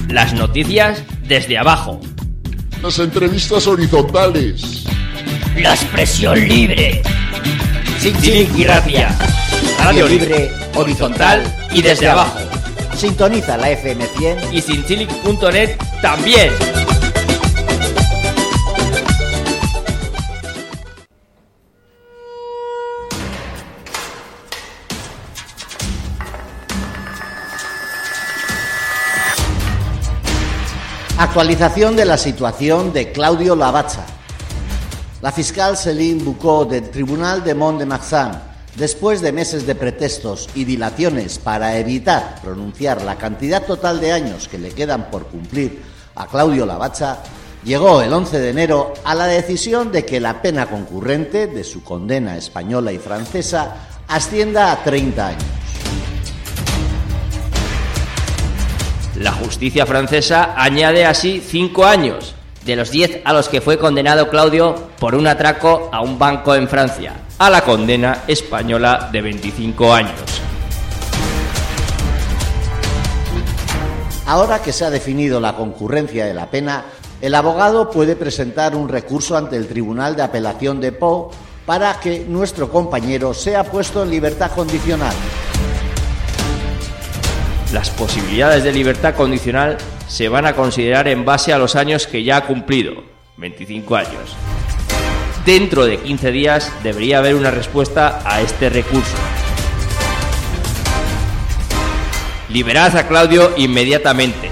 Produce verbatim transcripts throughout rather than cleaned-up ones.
Las noticias desde abajo. Las entrevistas horizontales. La expresión libre. Zintzilik Irratia. Radio libre, horizontal y desde abajo. Sintoniza la F M cien y zintzilik punto net también. Actualización de la situación de Claudio Lavazza. La fiscal Céline Boucaud del Tribunal de Mont-de-Marsan, después de meses de pretextos y dilaciones para evitar pronunciar la cantidad total de años que le quedan por cumplir a Claudio Lavazza, llegó el once de enero a la decisión de que la pena concurrente de su condena española y francesa ascienda a treinta años. La justicia francesa añade así cinco años, de los diez a los que fue condenado Claudio por un atraco a un banco en Francia, a la condena española de veinticinco años. Ahora que se ha definido la concurrencia de la pena, el abogado puede presentar un recurso ante el Tribunal de Apelación de Pau para que nuestro compañero sea puesto en libertad condicional. Las posibilidades de libertad condicional se van a considerar en base a los años que ya ha cumplido, veinticinco años. Dentro de quince días debería haber una respuesta a este recurso. Liberad a Claudio inmediatamente.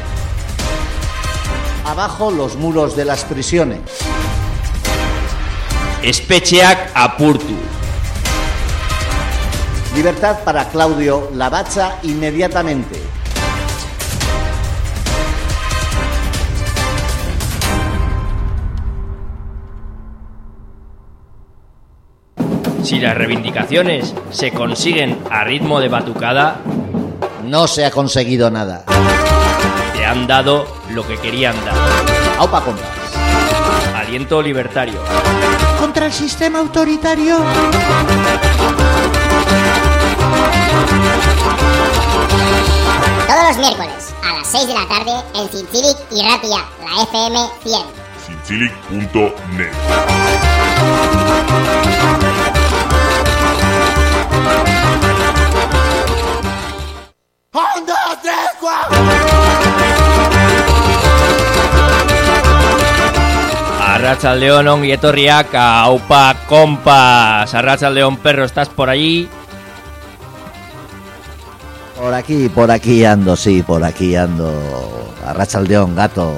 Abajo los muros de las prisiones. Espetxeak apurtu. Libertad para Claudio Lavazza inmediatamente. Si las reivindicaciones se consiguen a ritmo de batucada, no se ha conseguido nada. Te han dado lo que querían dar. Aupa compás. Aliento libertario. Contra el sistema autoritario. Todos los miércoles a las seis de la tarde en Zintzilik Irratia, la F M cien. Zintzilik punto net. ¡Un, dos, tres, cuatro! Arratsaldeon ongi etorriak, aupa kompas. Arratsaldeon perro, ¿estás por allí? Por aquí, por aquí ando, sí, por aquí ando. Arratsaldeon, gato.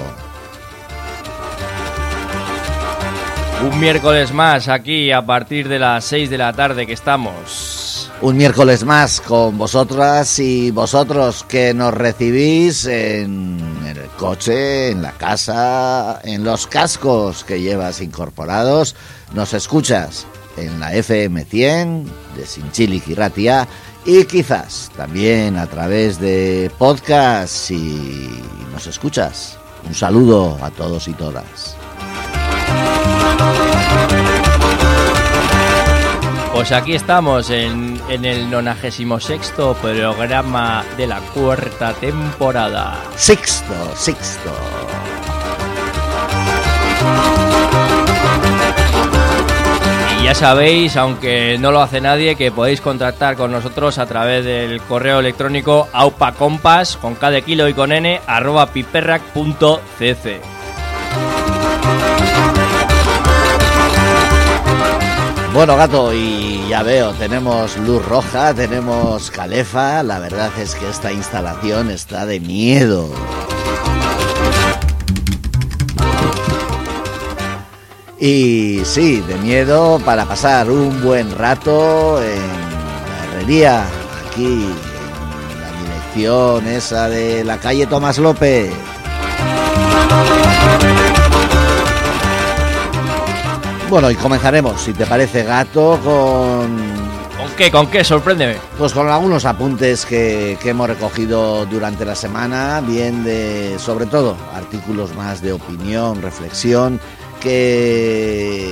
Un miércoles más aquí a partir de las seis de la tarde que estamos. Un miércoles más con vosotras y vosotros que nos recibís en, en el coche, en la casa, en los cascos que llevas incorporados. Nos escuchas en la F M cien de Zintzilik Irratia y quizás también a través de podcast si nos escuchas. Un saludo a todos y todas. Pues aquí estamos en, en el nonagésimo sexto programa de la cuarta temporada. Sexto, sexto. Y ya sabéis, aunque no lo hace nadie, que podéis contactar con nosotros a través del correo electrónico aupacompas, con K de kilo y con N, arroba piperrac punto cc. Bueno, gato, y ya veo, tenemos luz roja, tenemos calefa. La verdad es que esta instalación está de miedo. Y sí, de miedo para pasar un buen rato en la herrería, aquí en la dirección esa de la calle Tomás López. Bueno, y comenzaremos, si te parece, gato, con... ¿Con qué? ¿Con qué? Sorpréndeme. Pues con algunos apuntes que, que hemos recogido durante la semana, bien de, sobre todo, artículos más de opinión, reflexión, que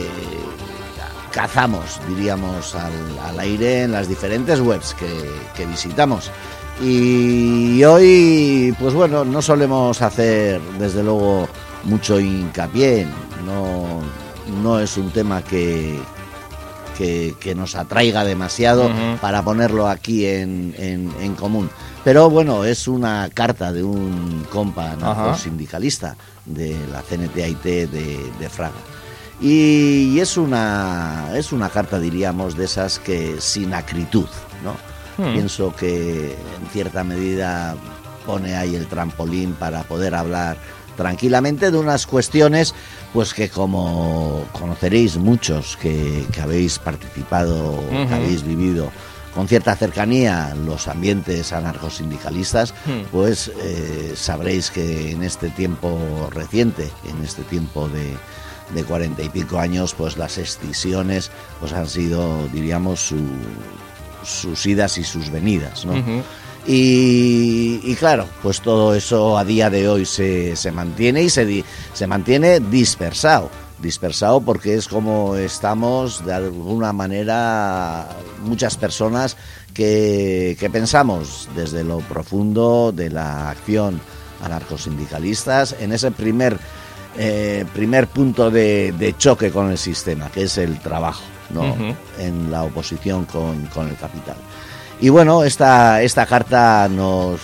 cazamos, diríamos, al, al aire en las diferentes webs que, que visitamos. Y hoy, pues bueno, no solemos hacer, desde luego, mucho hincapié, no, no es un tema que, que, que nos atraiga demasiado uh-huh. para ponerlo aquí en, en, en común. Pero bueno, es una carta de un compa anarcosindicalista de la C N T A I T de, de Fraga. Y, y es una es una carta, diríamos, de esas que sin acritud, ¿no? Hmm. Pienso que en cierta medida pone ahí el trampolín para poder hablar tranquilamente de unas cuestiones pues que, como conoceréis muchos que, que habéis participado, uh-huh. que habéis vivido con cierta cercanía los ambientes anarcosindicalistas, hmm. pues eh, sabréis que en este tiempo reciente, en este tiempo de de cuarenta y pico años, pues las escisiones pues han sido, diríamos, su, sus idas y sus venidas, ¿no? Uh-huh. Y, y claro, pues todo eso a día de hoy se, se mantiene y se, di, se mantiene dispersado. Dispersado porque es como estamos, de alguna manera, muchas personas que, que pensamos desde lo profundo de la acción anarcosindicalistas en ese primer Eh, primer punto de, de choque con el sistema, que es el trabajo, ¿no? Uh-huh. En la oposición con, con el capital. Y bueno, esta, esta carta nos,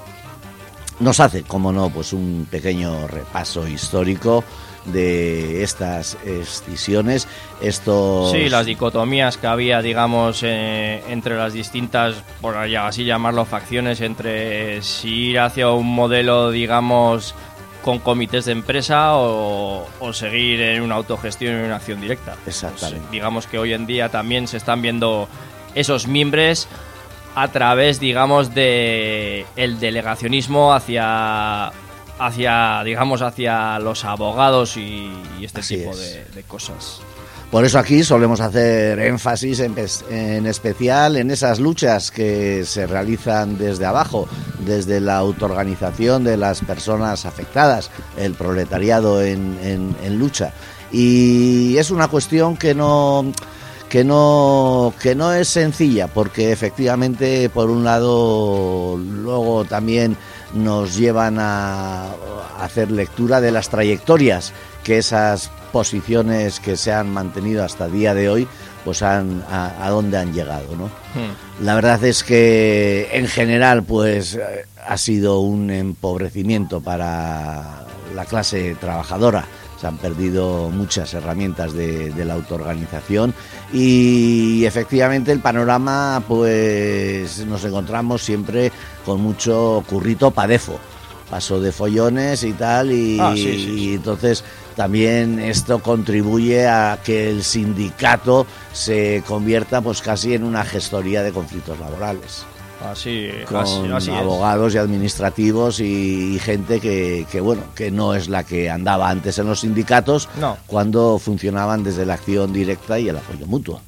nos hace, como no, pues un pequeño repaso histórico de estas escisiones, estos... Sí, las dicotomías que había, digamos, eh, entre las distintas, por así llamarlo, facciones, entre si ir hacia un modelo, digamos, con comités de empresa o, o seguir en una autogestión y una acción directa. Exactamente. Pues, digamos que hoy en día también se están viendo esos mimbres a través, digamos, de el delegacionismo hacia, hacia digamos, hacia los abogados y, y este Así tipo de, de cosas. Por eso aquí solemos hacer énfasis en, en especial en esas luchas que se realizan desde abajo, desde la autoorganización de las personas afectadas, el proletariado en, en, en lucha. Y es una cuestión que no, que no, que no es sencilla, porque efectivamente, por un lado, luego también nos llevan a hacer lectura de las trayectorias que esas posiciones que se han mantenido hasta el día de hoy, pues han, a, a dónde han llegado, ¿no? Hmm. La verdad es que en general pues ha sido un empobrecimiento para la clase trabajadora. Se han perdido muchas herramientas de, de la autoorganización y efectivamente el panorama, pues nos encontramos siempre con mucho currito padefo, paso de follones y tal, y, ah, sí, sí, sí. y entonces también esto contribuye a que el sindicato se convierta pues casi en una gestoría de conflictos laborales. Así, con así, así abogados es. y administrativos y, y gente que, que bueno que no es la que andaba antes en los sindicatos, no. cuando funcionaban desde la acción directa y el apoyo mutuo.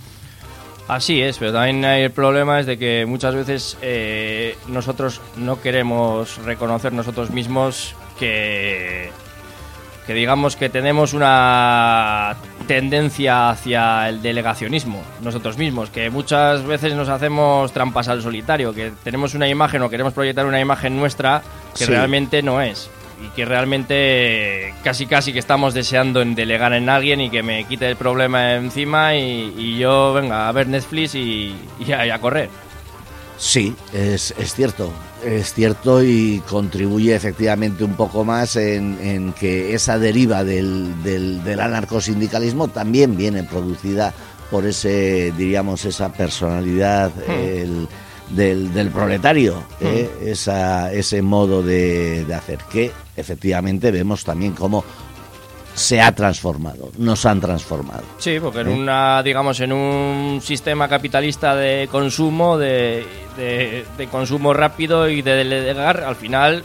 Así es, pero también hay el problema es de que muchas veces eh, nosotros no queremos reconocer nosotros mismos que que digamos que tenemos una tendencia hacia el delegacionismo nosotros mismos, que muchas veces nos hacemos trampas al solitario, que tenemos una imagen o queremos proyectar una imagen nuestra que sí. realmente no es, y que realmente casi casi que estamos deseando en delegar en alguien y que me quite el problema encima y, y yo venga a ver Netflix y, y, a, y a correr. Sí, es, es cierto, es cierto y contribuye efectivamente un poco más en, en que esa deriva del, del, del anarcosindicalismo también viene producida por ese, diríamos, esa personalidad hmm. el, del, del proletario, hmm. ¿eh? esa, ese modo de, de hacer, que efectivamente vemos también cómo se ha transformado, nos han transformado. Sí, porque en una, digamos, en un sistema capitalista de consumo, de, de, de consumo rápido y de delegar, al final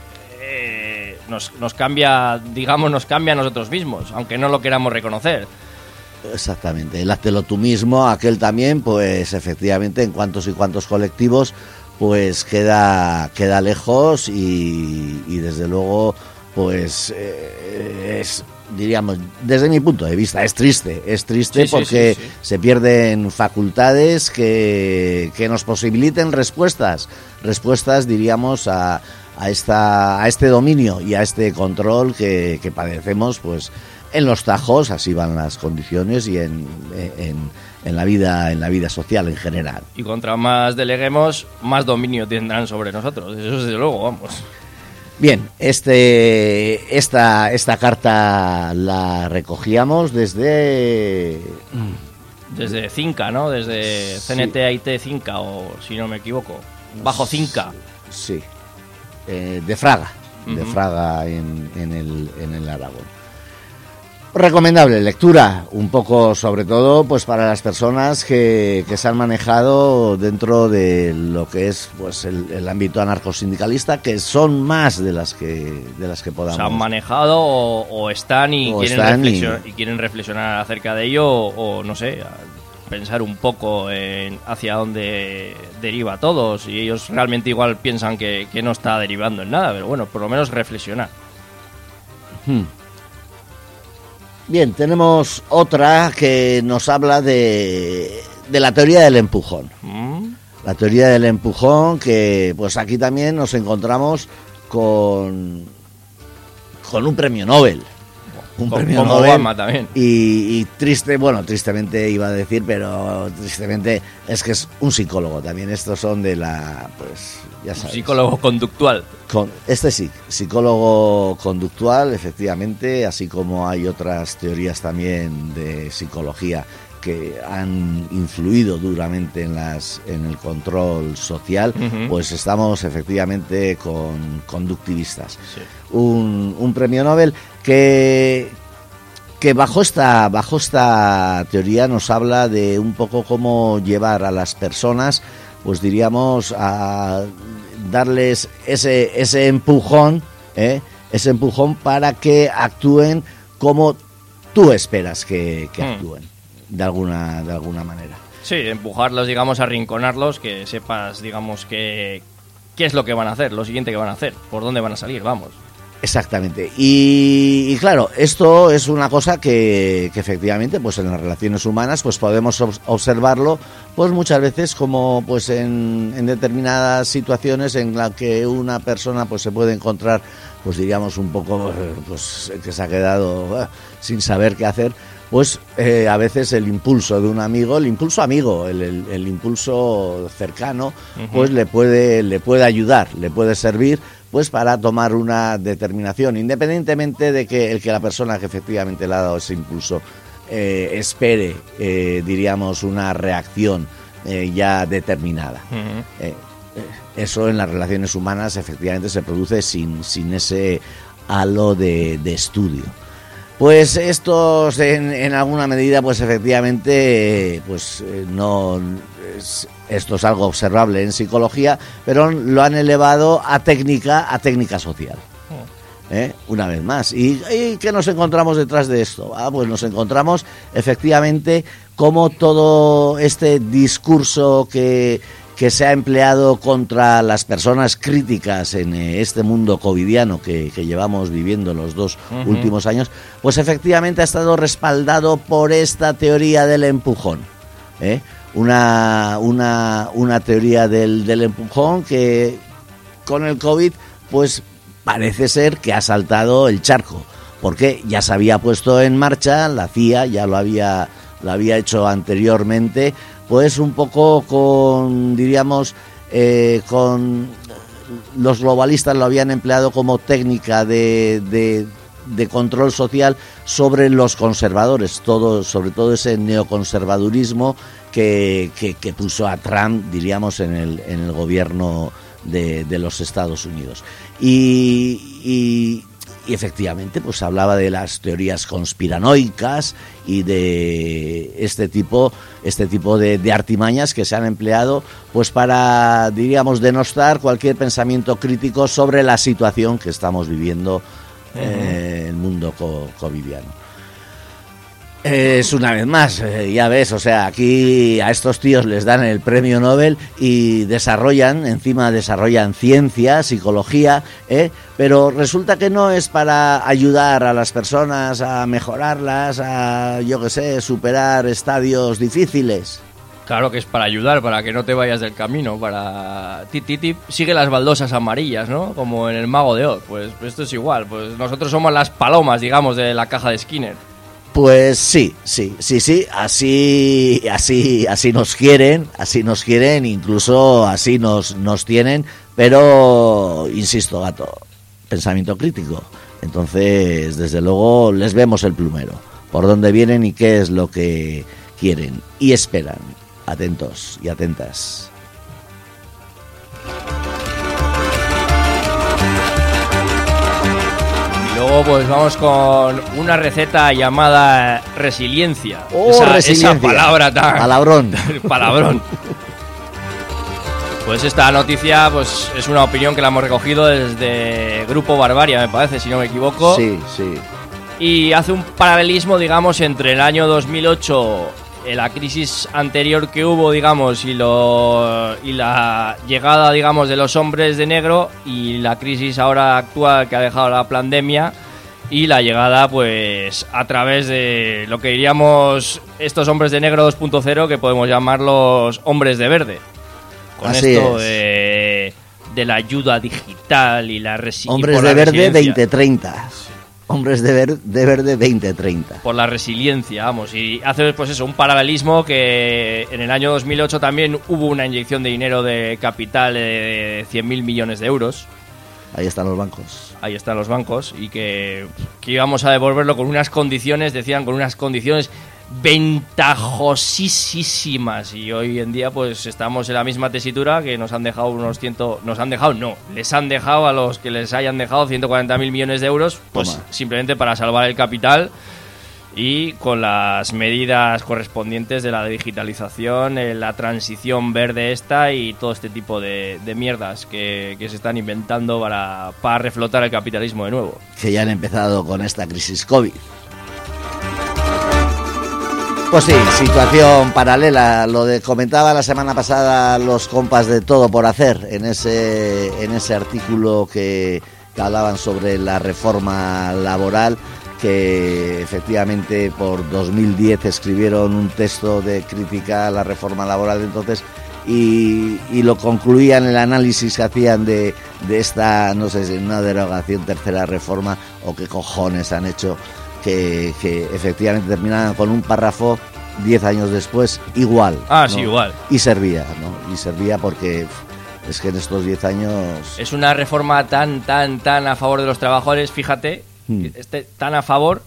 eh, nos, nos cambia, digamos, nos cambia a nosotros mismos, aunque no lo queramos reconocer. Exactamente, el háztelo tú mismo, aquel también, pues efectivamente en cuantos y cuantos colectivos, pues queda, queda lejos y, y desde luego, pues eh, es diríamos, desde mi punto de vista, es triste, es triste Sí, sí, porque sí, sí. se pierden facultades que, que nos posibiliten respuestas, respuestas, diríamos, a, a, esta, a este dominio y a este control que, que padecemos, pues, en los tajos, así van las condiciones, y en, en, en, la vida, en la vida social en general. Y contra más deleguemos, más dominio tendrán sobre nosotros, eso desde luego, vamos. Bien, este, esta, esta carta la recogíamos desde... Desde Cinca, ¿no? Desde C N T A I T Cinca, o si no me equivoco, bajo Cinca. Sí, eh, de Fraga, Uh-huh. de Fraga en, en, el, en el Aragón. Recomendable lectura, un poco sobre todo pues para las personas que, que se han manejado dentro de lo que es pues el, el ámbito anarcosindicalista, que son más de las que de las que podamos. Se han manejado o, o están, y, O quieren están reflexionar, y- y quieren reflexionar acerca de ello, o, o no sé, a pensar un poco en hacia dónde deriva todo, si ellos realmente igual piensan que, que no está derivando en nada, pero bueno, por lo menos reflexionar. Hmm. Bien, tenemos otra que nos habla de, de la teoría del empujón. ¿Mm? La teoría del empujón, que pues aquí también nos encontramos con, con un premio Nobel. Un Como- premio como Nobel. Obama también. Y, y triste, bueno, tristemente iba a decir, pero tristemente es que es un psicólogo también. Estos son de la, pues, ya sabes. Psicólogo conductual. Con, este sí, psicólogo conductual, efectivamente, así como hay otras teorías también de psicología que han influido duramente en las en el control social, Ujú. pues estamos efectivamente con conductivistas. Sí. Un, un premio Nobel que que bajo esta bajo esta teoría nos habla de un poco cómo llevar a las personas, pues diríamos, a darles ese ese empujón, ¿eh? ese empujón para que actúen como tú esperas que, que Hmm. actúen, de alguna de alguna manera. Sí, empujarlos, digamos, arrinconarlos, que sepas, digamos, que qué es lo que van a hacer, lo siguiente que van a hacer, por dónde van a salir, vamos. Exactamente. Y, y claro, esto es una cosa que, que efectivamente, pues en las relaciones humanas, pues podemos ob- observarlo, pues muchas veces como pues en, en determinadas situaciones en las que una persona pues se puede encontrar, pues diríamos un poco, eh, pues que se ha quedado eh, sin saber qué hacer. Pues eh, a veces el impulso de un amigo, el impulso amigo, el, el, el impulso cercano, Ujú. pues le puede, le puede ayudar, le puede servir, pues para tomar una determinación, independientemente de que el que la persona que efectivamente le ha dado ese impulso eh, espere, eh, diríamos, una reacción eh, ya determinada. Ujú. Eh, eh, eso en las relaciones humanas efectivamente se produce sin, sin ese halo de, de estudio. Pues estos en, en alguna medida pues efectivamente eh, pues eh, no es, esto es algo observable en psicología, pero lo han elevado a técnica a técnica social. ¿Eh? Una vez más. ¿Y, ¿Y qué nos encontramos detrás de esto? Ah, pues nos encontramos efectivamente como todo este discurso que, que se ha empleado contra las personas críticas en eh, este mundo covidiano que, que llevamos viviendo los dos Ujú. últimos años, pues efectivamente ha estado respaldado por esta teoría del empujón. ¿eh? Una, una, una teoría del, del empujón que con el COVID pues parece ser que ha saltado el charco, porque ya se había puesto en marcha, la C I A ya lo había, lo había hecho anteriormente, pues un poco con, diríamos, eh, con los globalistas lo habían empleado como técnica de, de, de control social sobre los conservadores, todo, sobre todo ese neoconservadurismo que, que, que puso a Trump, diríamos, en el, en el gobierno de, de los Estados Unidos. Y, y, y efectivamente pues hablaba de las teorías conspiranoicas y de este tipo este tipo de, de artimañas que se han empleado pues para, diríamos, denostar cualquier pensamiento crítico sobre la situación que estamos viviendo en eh, el mundo co- covidiano. Es una vez más, eh, ya ves, o sea, aquí a estos tíos les dan el premio Nobel y desarrollan, encima desarrollan ciencia, psicología, ¿eh? Pero resulta que no es para ayudar a las personas a mejorarlas, a, yo qué sé, superar estadios difíciles. Claro que es para ayudar, para que no te vayas del camino, para... Tip, tip, tip, sigue las baldosas amarillas, ¿no? Como en el Mago de Oz, pues esto es igual, pues nosotros somos las palomas, digamos, de la caja de Skinner. Pues sí, sí, sí, sí, así, así, así nos quieren, así nos quieren, incluso así nos, nos tienen, pero, insisto, gato, pensamiento crítico. Entonces, desde luego, les vemos el plumero, por dónde vienen y qué es lo que quieren y esperan. Atentos y atentas. Luego pues vamos con una receta llamada resiliencia. Oh, esa, resiliencia. Esa palabra tan... Palabrón. Palabrón. Pues esta noticia pues es una opinión que la hemos recogido desde Grupo Barbaria, me parece, si no me equivoco. Sí, sí. Y hace un paralelismo, digamos, entre el año dos mil ocho, la crisis anterior que hubo, digamos, y, lo, y la llegada, digamos, de los hombres de negro, y la crisis ahora actual que ha dejado la pandemia, y la llegada, pues, a través de lo que diríamos estos hombres de negro dos punto cero, que podemos llamarlos hombres de verde. Con Así esto es. de, de la ayuda digital y la resiliencia. Hombres de verde veinte treinta. Hombres de, ver, de verde veinte treinta. Por la resiliencia, vamos, y hace pues eso, un paralelismo que en el año dos mil ocho también hubo una inyección de dinero de capital de cien mil millones de euros. Ahí están los bancos. Ahí están los bancos y que, que íbamos a devolverlo con unas condiciones, decían, con unas condiciones ventajosísimas, y hoy en día pues estamos en la misma tesitura, que nos han dejado unos ciento, nos han dejado, no, les han dejado a los que les hayan dejado ciento cuarenta mil millones de euros, pues Toma. Simplemente para salvar el capital, y con las medidas correspondientes de la digitalización, eh, la transición verde esta y todo este tipo de, de mierdas que, que se están inventando para, para reflotar el capitalismo de nuevo. Que ya han empezado con esta crisis COVID. Pues sí, situación paralela, lo de comentaba la semana pasada los compas de Todo por Hacer en ese en ese artículo que, que hablaban sobre la reforma laboral, que efectivamente por dos mil diez escribieron un texto de crítica a la reforma laboral de entonces, y, y lo concluían el análisis que hacían de, de esta, no sé si una derogación, tercera reforma o qué cojones han hecho. Que, que efectivamente terminaban con un párrafo diez años después igual. Ah, ¿no? sí, igual. Y servía, ¿no? Y servía porque es que en estos diez años... Es una reforma tan, tan, tan a favor de los trabajadores, fíjate, Hmm. este, tan a favor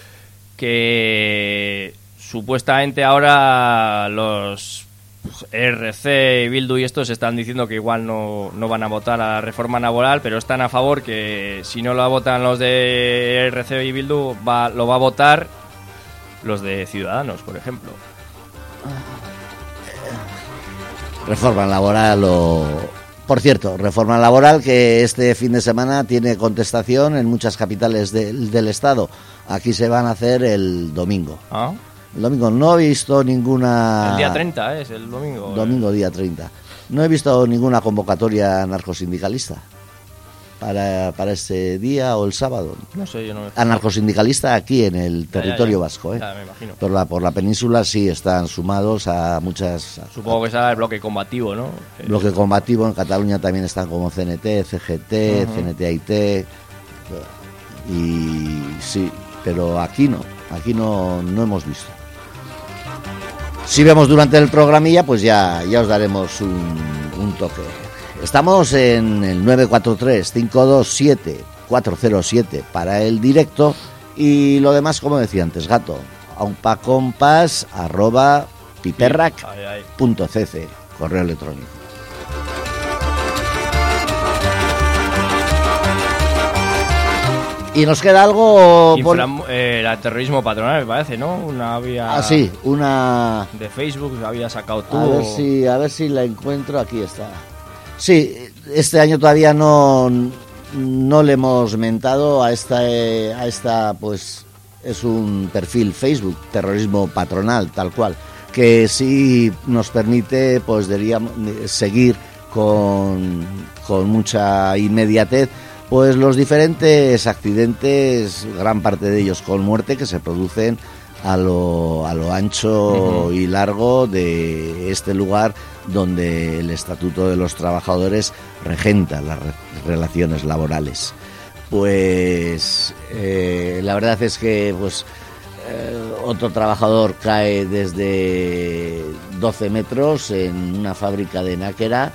que supuestamente ahora los R C y Bildu y estos están diciendo que igual no, no van a votar a la reforma laboral, pero están a favor que si no la votan los de R C y Bildu, va, lo va a votar los de Ciudadanos, por ejemplo. Reforma laboral o... Por cierto, reforma laboral que este fin de semana tiene contestación en muchas capitales del, del Estado. Aquí se van a hacer el domingo. ¿Ah? El domingo no he visto ninguna... El día treinta es el domingo. Domingo, día treinta. No he visto ninguna convocatoria anarcosindicalista para, para ese día o el sábado. No sé, yo no me... Anarcosindicalista aquí en el territorio ya, ya. vasco, ¿eh? Ya, me imagino. Por la, por la península sí están sumados a muchas... a- Supongo que será el bloque combativo, ¿no? Que- bloque combativo. En Cataluña también están como C N T, C G T, Ujú. C N T A I T. Y sí, pero aquí no, aquí no, no hemos visto. Si vemos durante el programilla, pues ya, ya os daremos un, un toque. Estamos en el nueve cuatro tres, cinco dos siete, cuatro cero siete para el directo, y lo demás, como decía antes, gato, aunpacompas arroba piperrac Ay, ay. punto cc, correo electrónico. Y nos queda algo por... Infra- eh, el terrorismo patronal, me parece, ¿no? Una había... Ah, sí, una... De Facebook había sacado tú. A ver si, a ver si la encuentro. Aquí está. Sí, este año todavía no, no le hemos mentado a esta, eh, a esta pues es un perfil Facebook, Terrorismo Patronal, tal cual, que sí nos permite, pues diríamos, seguir con, con mucha inmediatez pues los diferentes accidentes, gran parte de ellos con muerte, que se producen a lo, a lo ancho uh-huh. y largo de este lugar donde el Estatuto de los Trabajadores regenta las re- relaciones laborales. Pues eh, la verdad es que pues eh, otro trabajador cae desde doce metros en una fábrica de Náquera,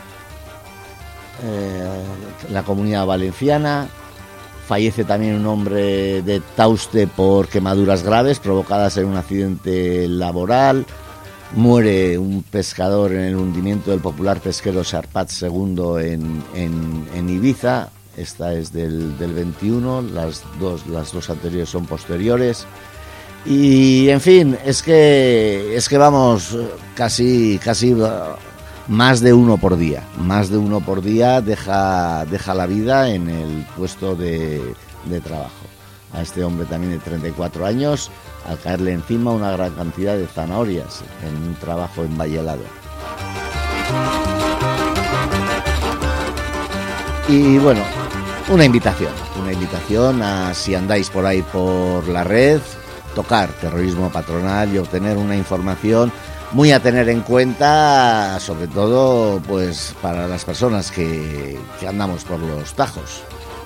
eh, la Comunidad Valenciana. Fallece también un hombre de Tauste por quemaduras graves provocadas en un accidente laboral. Muere un pescador en el hundimiento del popular pesquero Sarpat segundo en, en, en Ibiza. Esta es del, del veintiuno, las dos, las dos anteriores son posteriores. Y en fin, es que es que vamos casi casi más de uno por día, más de uno por día deja deja la vida en el puesto de, de trabajo. A este hombre también de treinta y cuatro años, al caerle encima una gran cantidad de zanahorias en un trabajo en Vallehelado. Y bueno, una invitación, una invitación a, si andáis por ahí por la red, tocar Terrorismo Patronal y obtener una información muy a tener en cuenta, sobre todo pues para las personas que, que andamos por los tajos.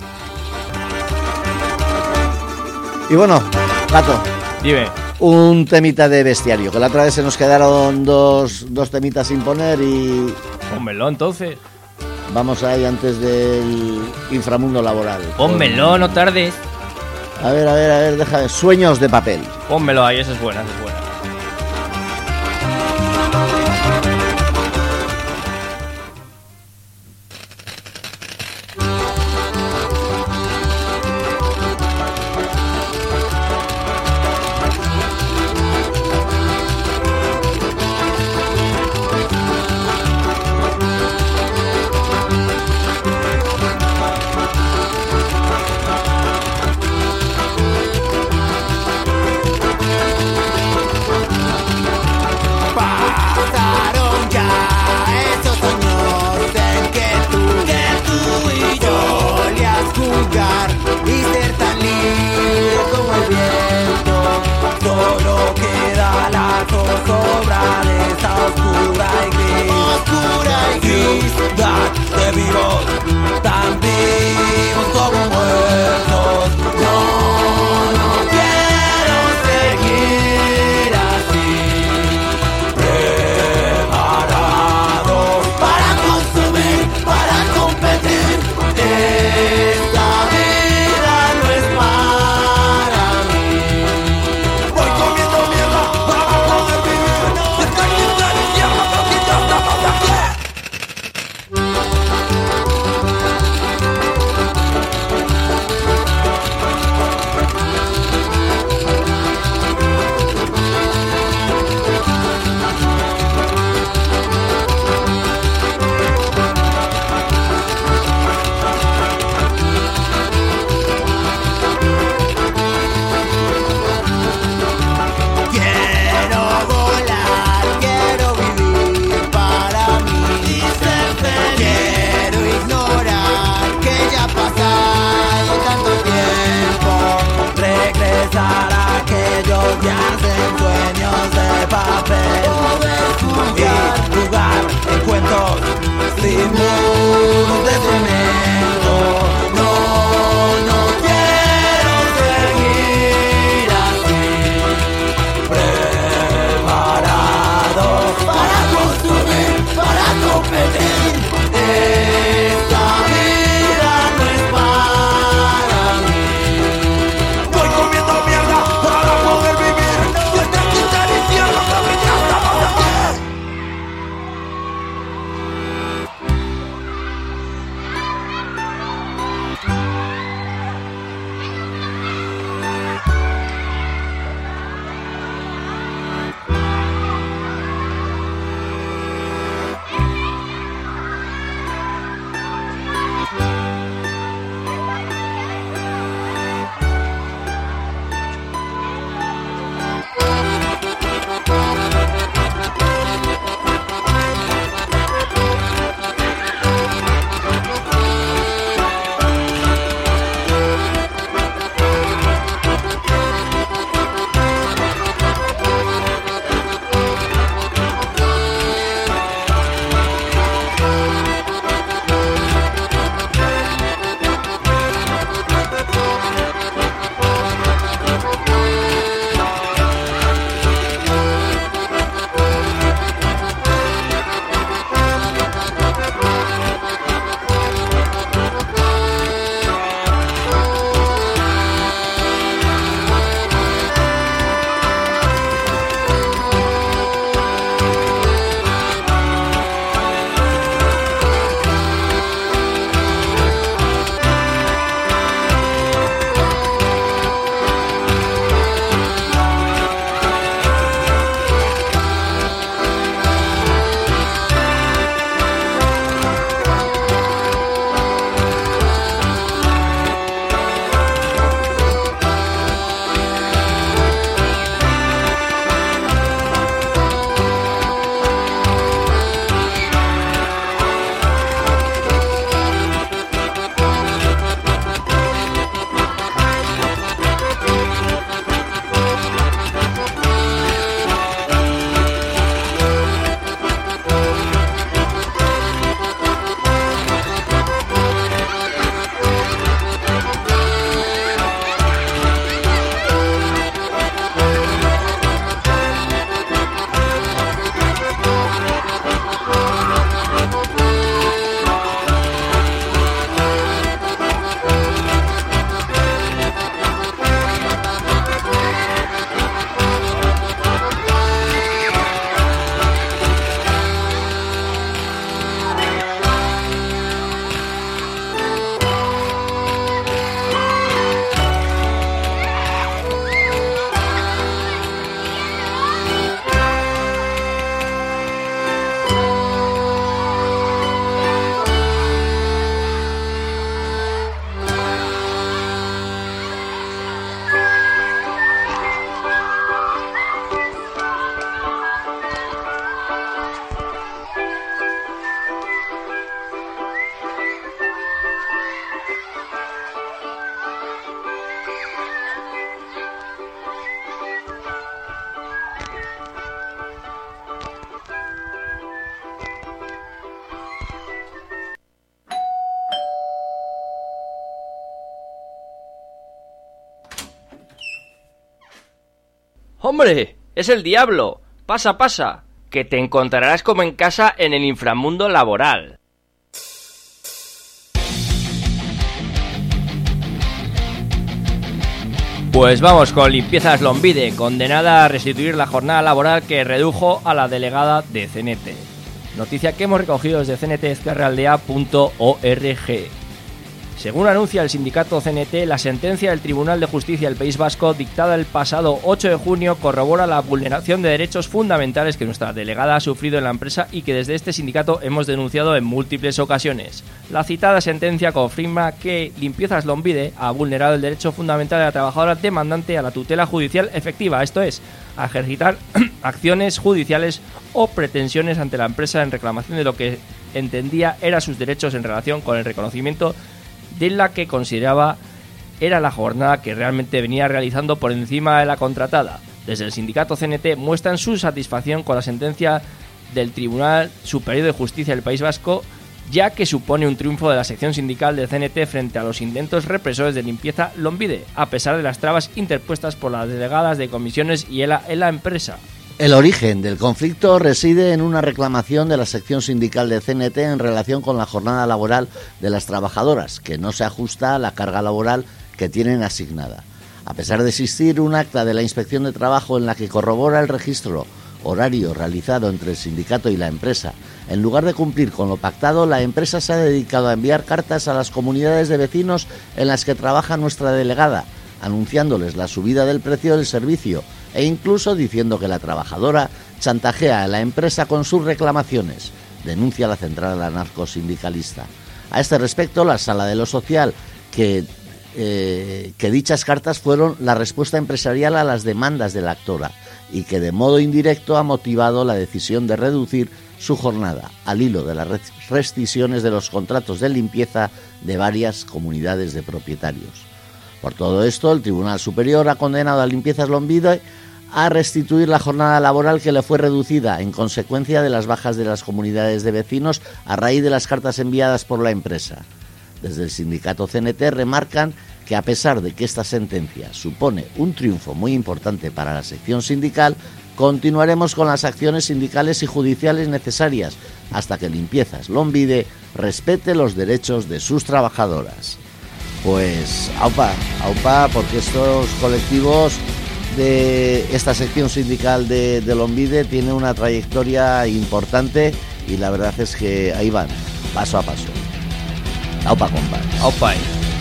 Y bueno, Gato, dime. Un temita de bestiario, que la otra vez se nos quedaron dos, dos temitas sin poner y... Pónmelo entonces. Vamos ahí antes del inframundo laboral. Pónmelo, no tardes. A ver, a ver, a ver, deja... Sueños de papel. Pónmelo ahí, esa es buena, esa es buena. ¡Hombre! ¡Es el diablo! ¡Pasa, pasa! Que te encontrarás como en casa en el inframundo laboral. Pues vamos con Limpiezas Lombide, condenada a restituir la jornada laboral que redujo a la delegada de C N T. Noticia que hemos recogido desde c n t ezkerraldea punto org. Según anuncia el sindicato C N T, la sentencia del Tribunal de Justicia del País Vasco, dictada el pasado ocho de junio, corrobora la vulneración de derechos fundamentales que nuestra delegada ha sufrido en la empresa y que desde este sindicato hemos denunciado en múltiples ocasiones. La citada sentencia confirma que Limpiezas Lombide ha vulnerado el derecho fundamental de la trabajadora demandante a la tutela judicial efectiva, esto es, a ejercitar acciones judiciales o pretensiones ante la empresa en reclamación de lo que entendía eran sus derechos en relación con el reconocimiento de la que consideraba era la jornada que realmente venía realizando por encima de la contratada. Desde el sindicato C N T muestran su satisfacción con la sentencia del Tribunal Superior de Justicia del País Vasco, ya que supone un triunfo de la sección sindical del C N T frente a los intentos represores de limpieza Lombide, a pesar de las trabas interpuestas por las delegadas de comisiones y ELA en la empresa. El origen del conflicto reside en una reclamación de la sección sindical de C N T en relación con la jornada laboral de las trabajadoras, que no se ajusta a la carga laboral que tienen asignada. A pesar de existir un acta de la Inspección de Trabajo en la que corrobora el registro horario realizado entre el sindicato y la empresa, en lugar de cumplir con lo pactado, la empresa se ha dedicado a enviar cartas a las comunidades de vecinos en las que trabaja nuestra delegada, anunciándoles la subida del precio del servicio e incluso diciendo que la trabajadora chantajea a la empresa con sus reclamaciones, denuncia la central anarcosindicalista. A este respecto, la Sala de lo Social, que, eh, que dichas cartas fueron la respuesta empresarial a las demandas de la actora y que de modo indirecto ha motivado la decisión de reducir su jornada, al hilo de las rescisiones de los contratos de limpieza de varias comunidades de propietarios. Por todo esto, el Tribunal Superior ha condenado a Limpiezas Lombide a restituir la jornada laboral que le fue reducida en consecuencia de las bajas de las comunidades de vecinos a raíz de las cartas enviadas por la empresa. Desde el sindicato C N T remarcan que a pesar de que esta sentencia supone un triunfo muy importante para la sección sindical, continuaremos con las acciones sindicales y judiciales necesarias hasta que Limpiezas Lombide respete los derechos de sus trabajadoras. Pues aupa, aupa, porque estos colectivos de esta sección sindical de, de Lombide tienen una trayectoria importante y la verdad es que ahí van, paso a paso. Aupa, compadre. Aupa.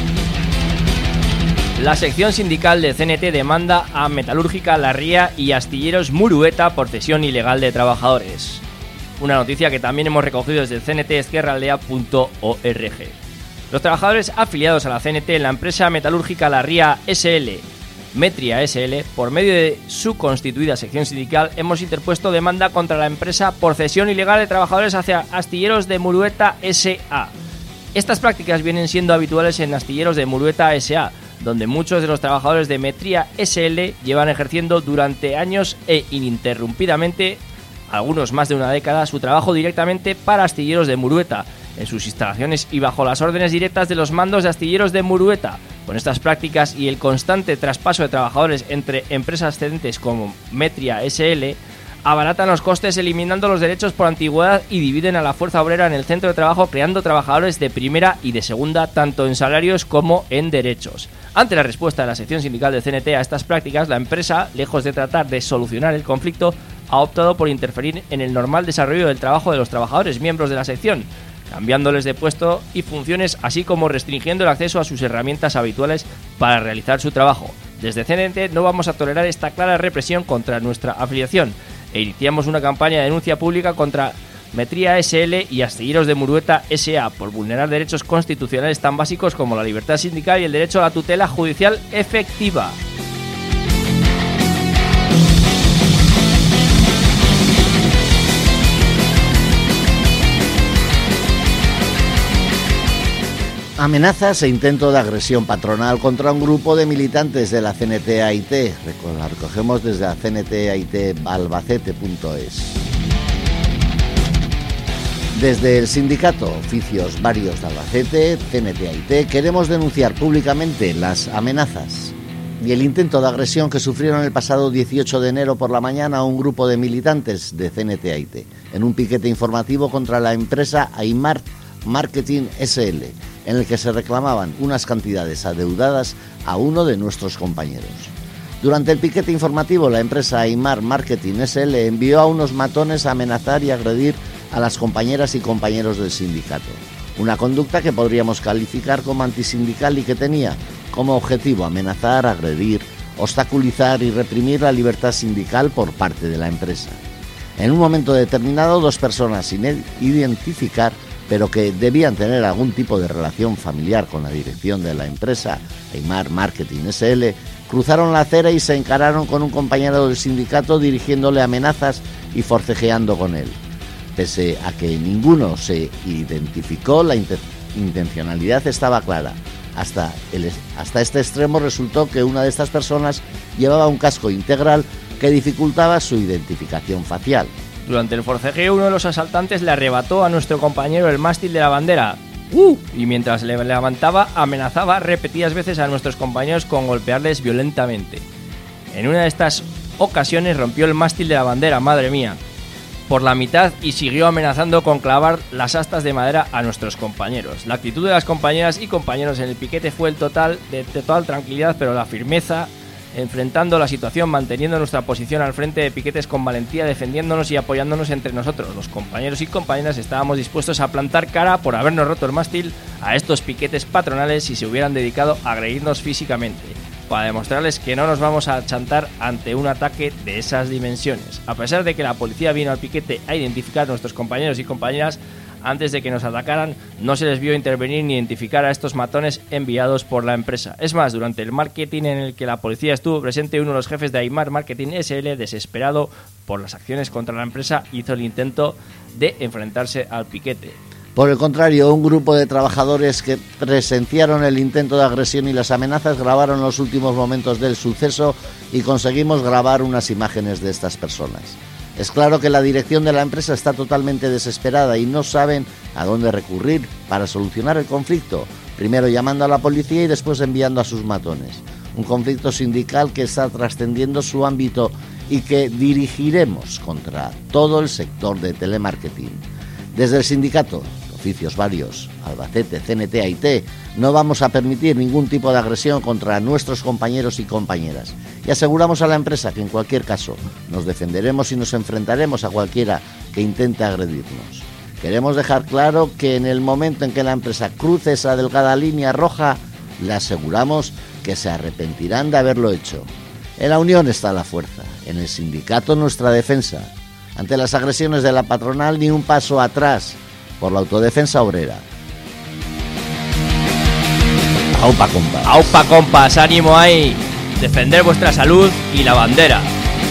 La sección sindical de C N T demanda a Metalúrgica La Ría y Astilleros Murueta por cesión ilegal de trabajadores. Una noticia que también hemos recogido desde c n t ezkerraldea punto org. Los trabajadores afiliados a la C N T en la empresa metalúrgica La Ría S L, Metria S L, por medio de su constituida sección sindical, hemos interpuesto demanda contra la empresa por cesión ilegal de trabajadores hacia Astilleros de Murueta S A. Estas prácticas vienen siendo habituales en Astilleros de Murueta S A, donde muchos de los trabajadores de Metria S L llevan ejerciendo durante años e ininterrumpidamente, algunos más de una década, su trabajo directamente para Astilleros de Murueta, en sus instalaciones y bajo las órdenes directas de los mandos de Astilleros de Murueta. Con estas prácticas y el constante traspaso de trabajadores entre empresas cedentes como Metria S L, abaratan los costes eliminando los derechos por antigüedad y dividen a la fuerza obrera en el centro de trabajo, creando trabajadores de primera y de segunda tanto en salarios como en derechos. Ante la respuesta de la sección sindical de C N T a estas prácticas, la empresa, lejos de tratar de solucionar el conflicto, ha optado por interferir en el normal desarrollo del trabajo de los trabajadores miembros de la sección, cambiándoles de puesto y funciones, así como restringiendo el acceso a sus herramientas habituales para realizar su trabajo. Desde C N T no vamos a tolerar esta clara represión contra nuestra afiliación e iniciamos una campaña de denuncia pública contra Metria S L y Astilleros de Murueta S A por vulnerar derechos constitucionales tan básicos como la libertad sindical y el derecho a la tutela judicial efectiva. Amenazas e intento de agresión patronal contra un grupo de militantes de la C N T A I T. La recogemos desde la c n t a i t albacete punto es. Desde el sindicato Oficios Varios de Albacete, C N T A I T, queremos denunciar públicamente las amenazas y el intento de agresión que sufrieron el pasado dieciocho de enero por la mañana un grupo de militantes de C N T A I T en un piquete informativo contra la empresa Aimar Marketing S L, en el que se reclamaban unas cantidades adeudadas a uno de nuestros compañeros. Durante el piquete informativo, la empresa Aimar Marketing S L envió a unos matones a amenazar y agredir a las compañeras y compañeros del sindicato. Una conducta que podríamos calificar como antisindical y que tenía como objetivo amenazar, agredir, obstaculizar y reprimir la libertad sindical por parte de la empresa. En un momento determinado, dos personas sin identificar, pero que debían tener algún tipo de relación familiar con la dirección de la empresa Aimar Marketing S L, cruzaron la acera y se encararon con un compañero del sindicato dirigiéndole amenazas y forcejeando con él. Pese a que ninguno se identificó, la inten- intencionalidad estaba clara. Hasta, el, hasta este extremo resultó que una de estas personas llevaba un casco integral que dificultaba su identificación facial. Durante el forcejeo, uno de los asaltantes le arrebató a nuestro compañero el mástil de la bandera. ¡Uh! Y mientras le levantaba, amenazaba repetidas veces a nuestros compañeros con golpearles violentamente. En una de estas ocasiones rompió el mástil de la bandera, madre mía, por la mitad y siguió amenazando con clavar las astas de madera a nuestros compañeros. La actitud de las compañeras y compañeros en el piquete fue el total de total tranquilidad, pero la firmeza, enfrentando la situación, manteniendo nuestra posición al frente de piquetes con valentía, defendiéndonos y apoyándonos entre nosotros. Los compañeros y compañeras estábamos dispuestos a plantar cara por habernos roto el mástil a estos piquetes patronales si se hubieran dedicado a agredirnos físicamente, para demostrarles que no nos vamos a chantar ante un ataque de esas dimensiones. A pesar de que la policía vino al piquete a identificar a nuestros compañeros y compañeras, antes de que nos atacaran, no se les vio intervenir ni identificar a estos matones enviados por la empresa. Es más, durante el marketing en el que la policía estuvo presente, uno de los jefes de Aimar Marketing S L, desesperado por las acciones contra la empresa, hizo el intento de enfrentarse al piquete. Por el contrario, un grupo de trabajadores que presenciaron el intento de agresión y las amenazas grabaron los últimos momentos del suceso y conseguimos grabar unas imágenes de estas personas. Es claro que la dirección de la empresa está totalmente desesperada y no saben a dónde recurrir para solucionar el conflicto, primero llamando a la policía y después enviando a sus matones. Un conflicto sindical que está trascendiendo su ámbito y que dirigiremos contra todo el sector de telemarketing. Desde el sindicato, oficios varios, Albacete, C N T A I T, no vamos a permitir ningún tipo de agresión contra nuestros compañeros y compañeras y aseguramos a la empresa que en cualquier caso nos defenderemos y nos enfrentaremos a cualquiera que intente agredirnos. Queremos dejar claro que en el momento en que la empresa cruce esa delgada línea roja, le aseguramos que se arrepentirán de haberlo hecho. En la unión está la fuerza, en el sindicato nuestra defensa. Ante las agresiones de la patronal, ni un paso atrás por la autodefensa obrera. Aupa compas. Aupa compas, ánimo ahí. Defender vuestra salud y la bandera.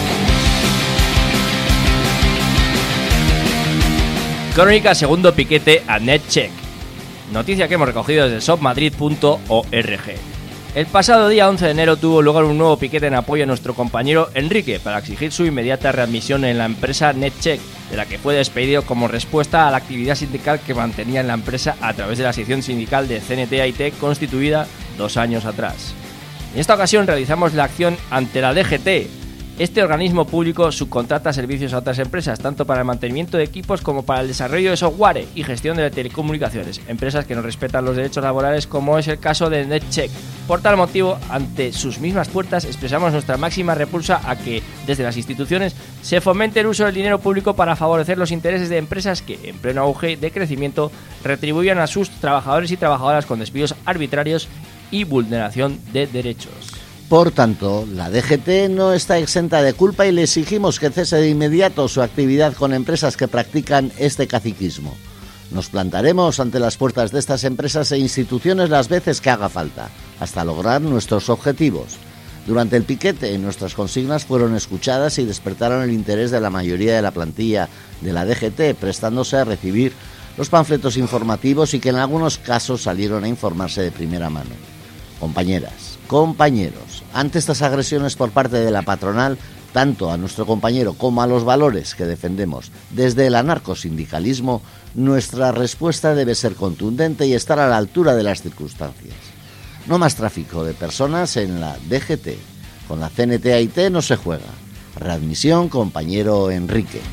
Crónica segundo piquete a NetCheck. Noticia que hemos recogido desde shopmadrid punto org. El pasado día once de enero tuvo lugar un nuevo piquete en apoyo a nuestro compañero Enrique para exigir su inmediata readmisión en la empresa NetCheck, de la que fue despedido como respuesta a la actividad sindical que mantenía en la empresa a través de la sección sindical de C N T A I T constituida dos años atrás. En esta ocasión realizamos la acción ante la D G T. Este organismo público subcontrata servicios a otras empresas, tanto para el mantenimiento de equipos como para el desarrollo de software y gestión de telecomunicaciones, empresas que no respetan los derechos laborales, como es el caso de NetCheck. Por tal motivo, ante sus mismas puertas, expresamos nuestra máxima repulsa a que, desde las instituciones, se fomente el uso del dinero público para favorecer los intereses de empresas que, en pleno auge de crecimiento, retribuyan a sus trabajadores y trabajadoras con despidos arbitrarios y vulneración de derechos. Por tanto, la D G T no está exenta de culpa y le exigimos que cese de inmediato su actividad con empresas que practican este caciquismo. Nos plantaremos ante las puertas de estas empresas e instituciones las veces que haga falta, hasta lograr nuestros objetivos. Durante el piquete, nuestras consignas fueron escuchadas y despertaron el interés de la mayoría de la plantilla de la D G T, prestándose a recibir los panfletos informativos y que en algunos casos salieron a informarse de primera mano. Compañeras, compañeros, ante estas agresiones por parte de la patronal, tanto a nuestro compañero como a los valores que defendemos desde el anarcosindicalismo, nuestra respuesta debe ser contundente y estar a la altura de las circunstancias. No más tráfico de personas en la D G T. Con la C N T A I T no se juega. Readmisión, compañero Enrique.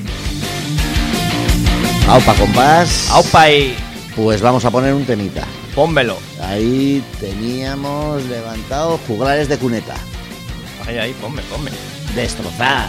Aupa, compás. Aupa y... Pues vamos a poner un temita. Pónmelo. Ahí teníamos levantado juglares de cuneta. Ahí, ahí, ponme, ponme. Destrozar.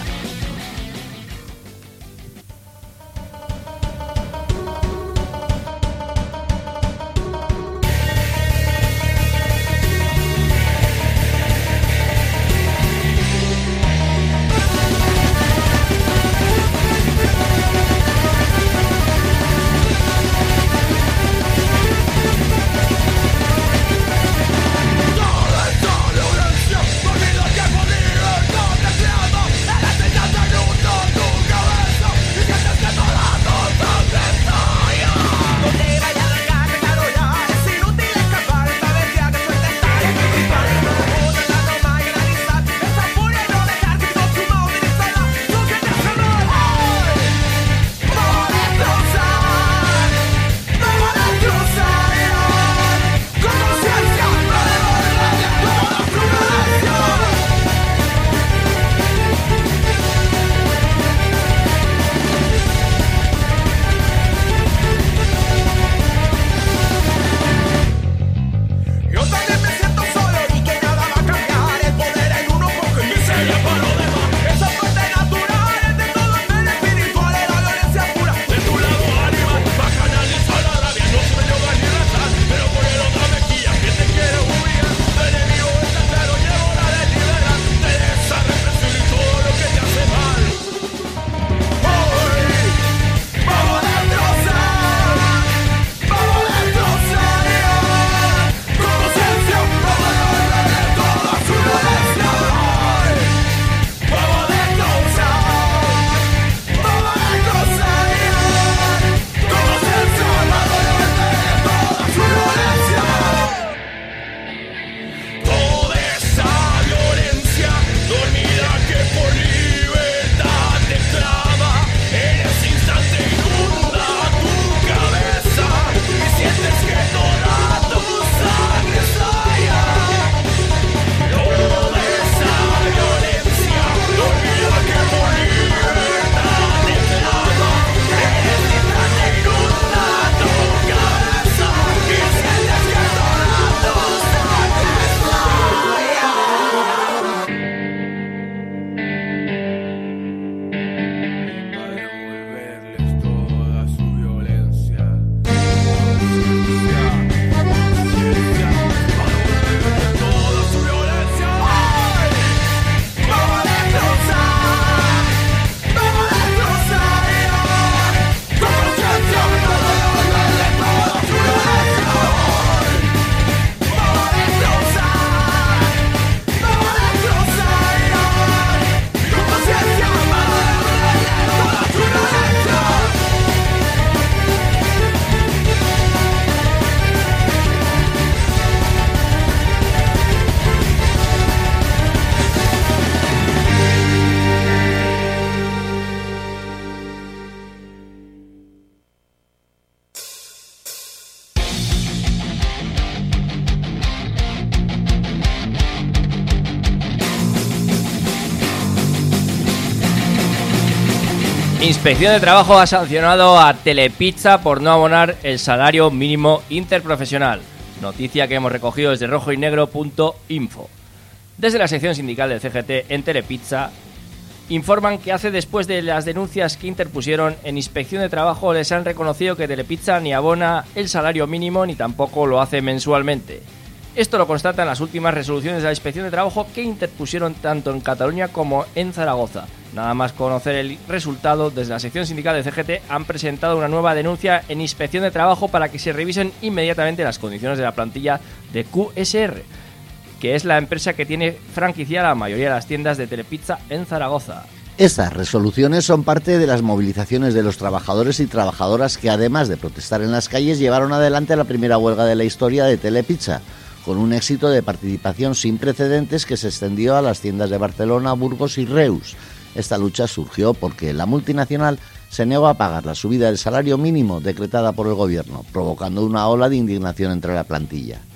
Inspección de Trabajo ha sancionado a Telepizza por no abonar el salario mínimo interprofesional. Noticia que hemos recogido desde rojo y negro punto info. Desde la sección sindical del C G T en Telepizza informan que hace después de las denuncias que interpusieron en Inspección de Trabajo les han reconocido que Telepizza ni abona el salario mínimo ni tampoco lo hace mensualmente. Esto lo constatan las últimas resoluciones de la Inspección de Trabajo que interpusieron tanto en Cataluña como en Zaragoza. Nada más conocer el resultado, desde la sección sindical del C G T han presentado una nueva denuncia en Inspección de Trabajo para que se revisen inmediatamente las condiciones de la plantilla de Q S R, que es la empresa que tiene franquiciada la mayoría de las tiendas de Telepizza en Zaragoza. Estas resoluciones son parte de las movilizaciones de los trabajadores y trabajadoras que, además de protestar en las calles, llevaron adelante la primera huelga de la historia de Telepizza, con un éxito de participación sin precedentes que se extendió a las tiendas de Barcelona, Burgos y Reus. Esta lucha surgió porque la multinacional se negó a pagar la subida del salario mínimo decretada por el gobierno, provocando una ola de indignación entre la plantilla.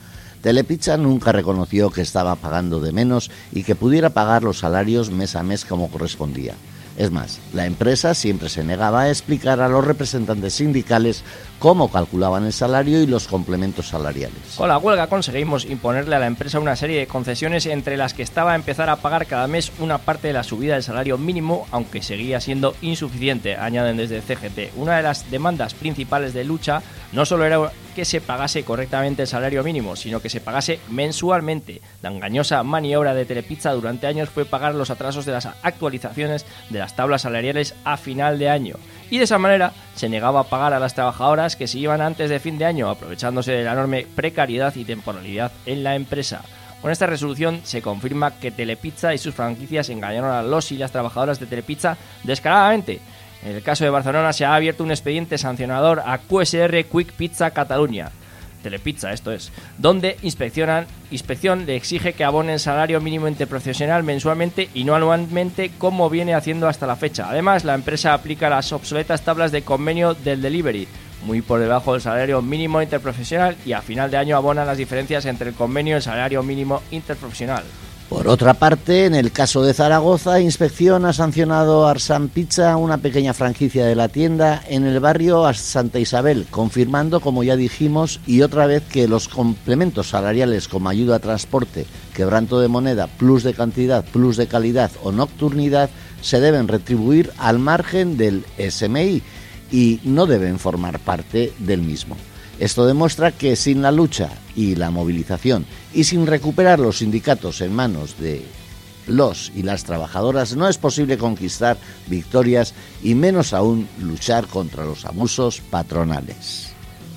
Telepizza nunca reconoció que estaba pagando de menos y que pudiera pagar los salarios mes a mes como correspondía. Es más, la empresa siempre se negaba a explicar a los representantes sindicales cómo calculaban el salario y los complementos salariales. Con la huelga conseguimos imponerle a la empresa una serie de concesiones, entre las que estaba a empezar a pagar cada mes una parte de la subida del salario mínimo, aunque seguía siendo insuficiente, añaden desde C G T. Una de las demandas principales de lucha no solo era que se pagase correctamente el salario mínimo, sino que se pagase mensualmente. La engañosa maniobra de Telepizza durante años fue pagar los atrasos de las actualizaciones de las tablas salariales a final de año, y de esa manera se negaba a pagar a las trabajadoras que se iban antes de fin de año, aprovechándose de la enorme precariedad y temporalidad en la empresa. Con esta resolución se confirma que Telepizza y sus franquicias engañaron a los y las trabajadoras de Telepizza descaradamente. En el caso de Barcelona se ha abierto un expediente sancionador a Q S R Quick Pizza Catalunya, Telepizza esto es, donde inspeccionan, inspección le exige que abone el salario mínimo interprofesional mensualmente y no anualmente, como viene haciendo hasta la fecha. Además, la empresa aplica las obsoletas tablas de convenio del delivery, muy por debajo del salario mínimo interprofesional, y a final de año abona las diferencias entre el convenio y el salario mínimo interprofesional. Por otra parte, en el caso de Zaragoza, Inspección ha sancionado a Arsan Pizza, una pequeña franquicia de la tienda en el barrio Santa Isabel, confirmando, como ya dijimos, y otra vez, que los complementos salariales como ayuda a transporte, quebranto de moneda, plus de cantidad, plus de calidad o nocturnidad se deben retribuir al margen del S M I y no deben formar parte del mismo. Esto demuestra que sin la lucha y la movilización y sin recuperar los sindicatos en manos de los y las trabajadoras no es posible conquistar victorias y menos aún luchar contra los abusos patronales.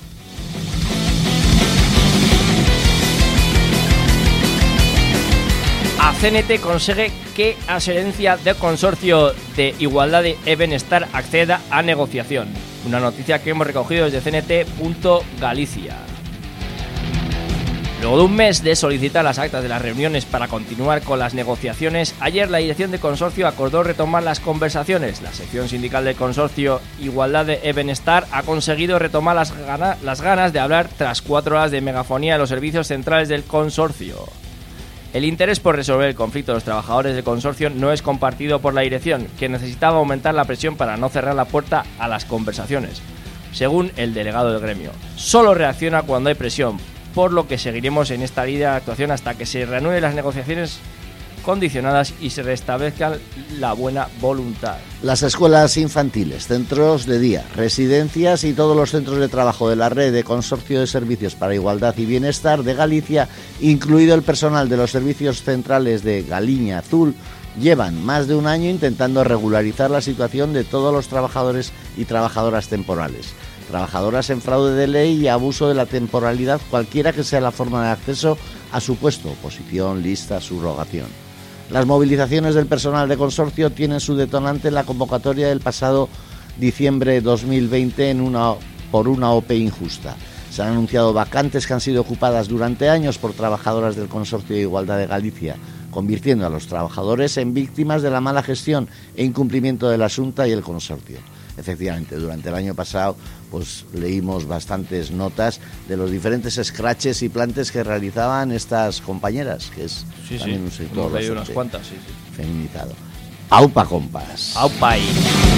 A C N T consigue que a Xerencia del Consorcio de Igualdad e Benestar acceda a negociación. Una noticia que hemos recogido desde C N T punto Galicia. Luego de un mes de solicitar las actas de las reuniones para continuar con las negociaciones, ayer la dirección del consorcio acordó retomar las conversaciones. La sección sindical del consorcio Igualdad e Benestar ha conseguido retomar las, gana, las ganas de hablar tras cuatro horas de megafonía en los servicios centrales del consorcio. El interés por resolver el conflicto de los trabajadores del consorcio no es compartido por la dirección, que necesitaba aumentar la presión para no cerrar la puerta a las conversaciones. Según el delegado del gremio, solo reacciona cuando hay presión, por lo que seguiremos en esta línea de actuación hasta que se reanuden las negociaciones condicionadas y se restablezca la buena voluntad. Las escuelas infantiles, centros de día, residencias y todos los centros de trabajo de la red de Consorcio de Servicios para Igualdad y Bienestar de Galicia, incluido el personal de los servicios centrales de Galiña Azul, llevan más de un año intentando regularizar la situación de todos los trabajadores y trabajadoras temporales, trabajadoras en fraude de ley y abuso de la temporalidad, cualquiera que sea la forma de acceso a su puesto, oposición, lista, subrogación. Las movilizaciones del personal de consorcio tienen su detonante en la convocatoria del pasado diciembre de dos mil veinte en una, por una O P E injusta. Se han anunciado vacantes que han sido ocupadas durante años por trabajadoras del Consorcio de Igualdad de Galicia, convirtiendo a los trabajadores en víctimas de la mala gestión e incumplimiento de la Xunta y el consorcio. Efectivamente, durante el año pasado pues leímos bastantes notas de los diferentes scratches y plantes que realizaban estas compañeras, que es sí, también sí. un sector Hemos leído unas cuantas, sí, sí. feminizado. Aupa, compas. Aupa ahí.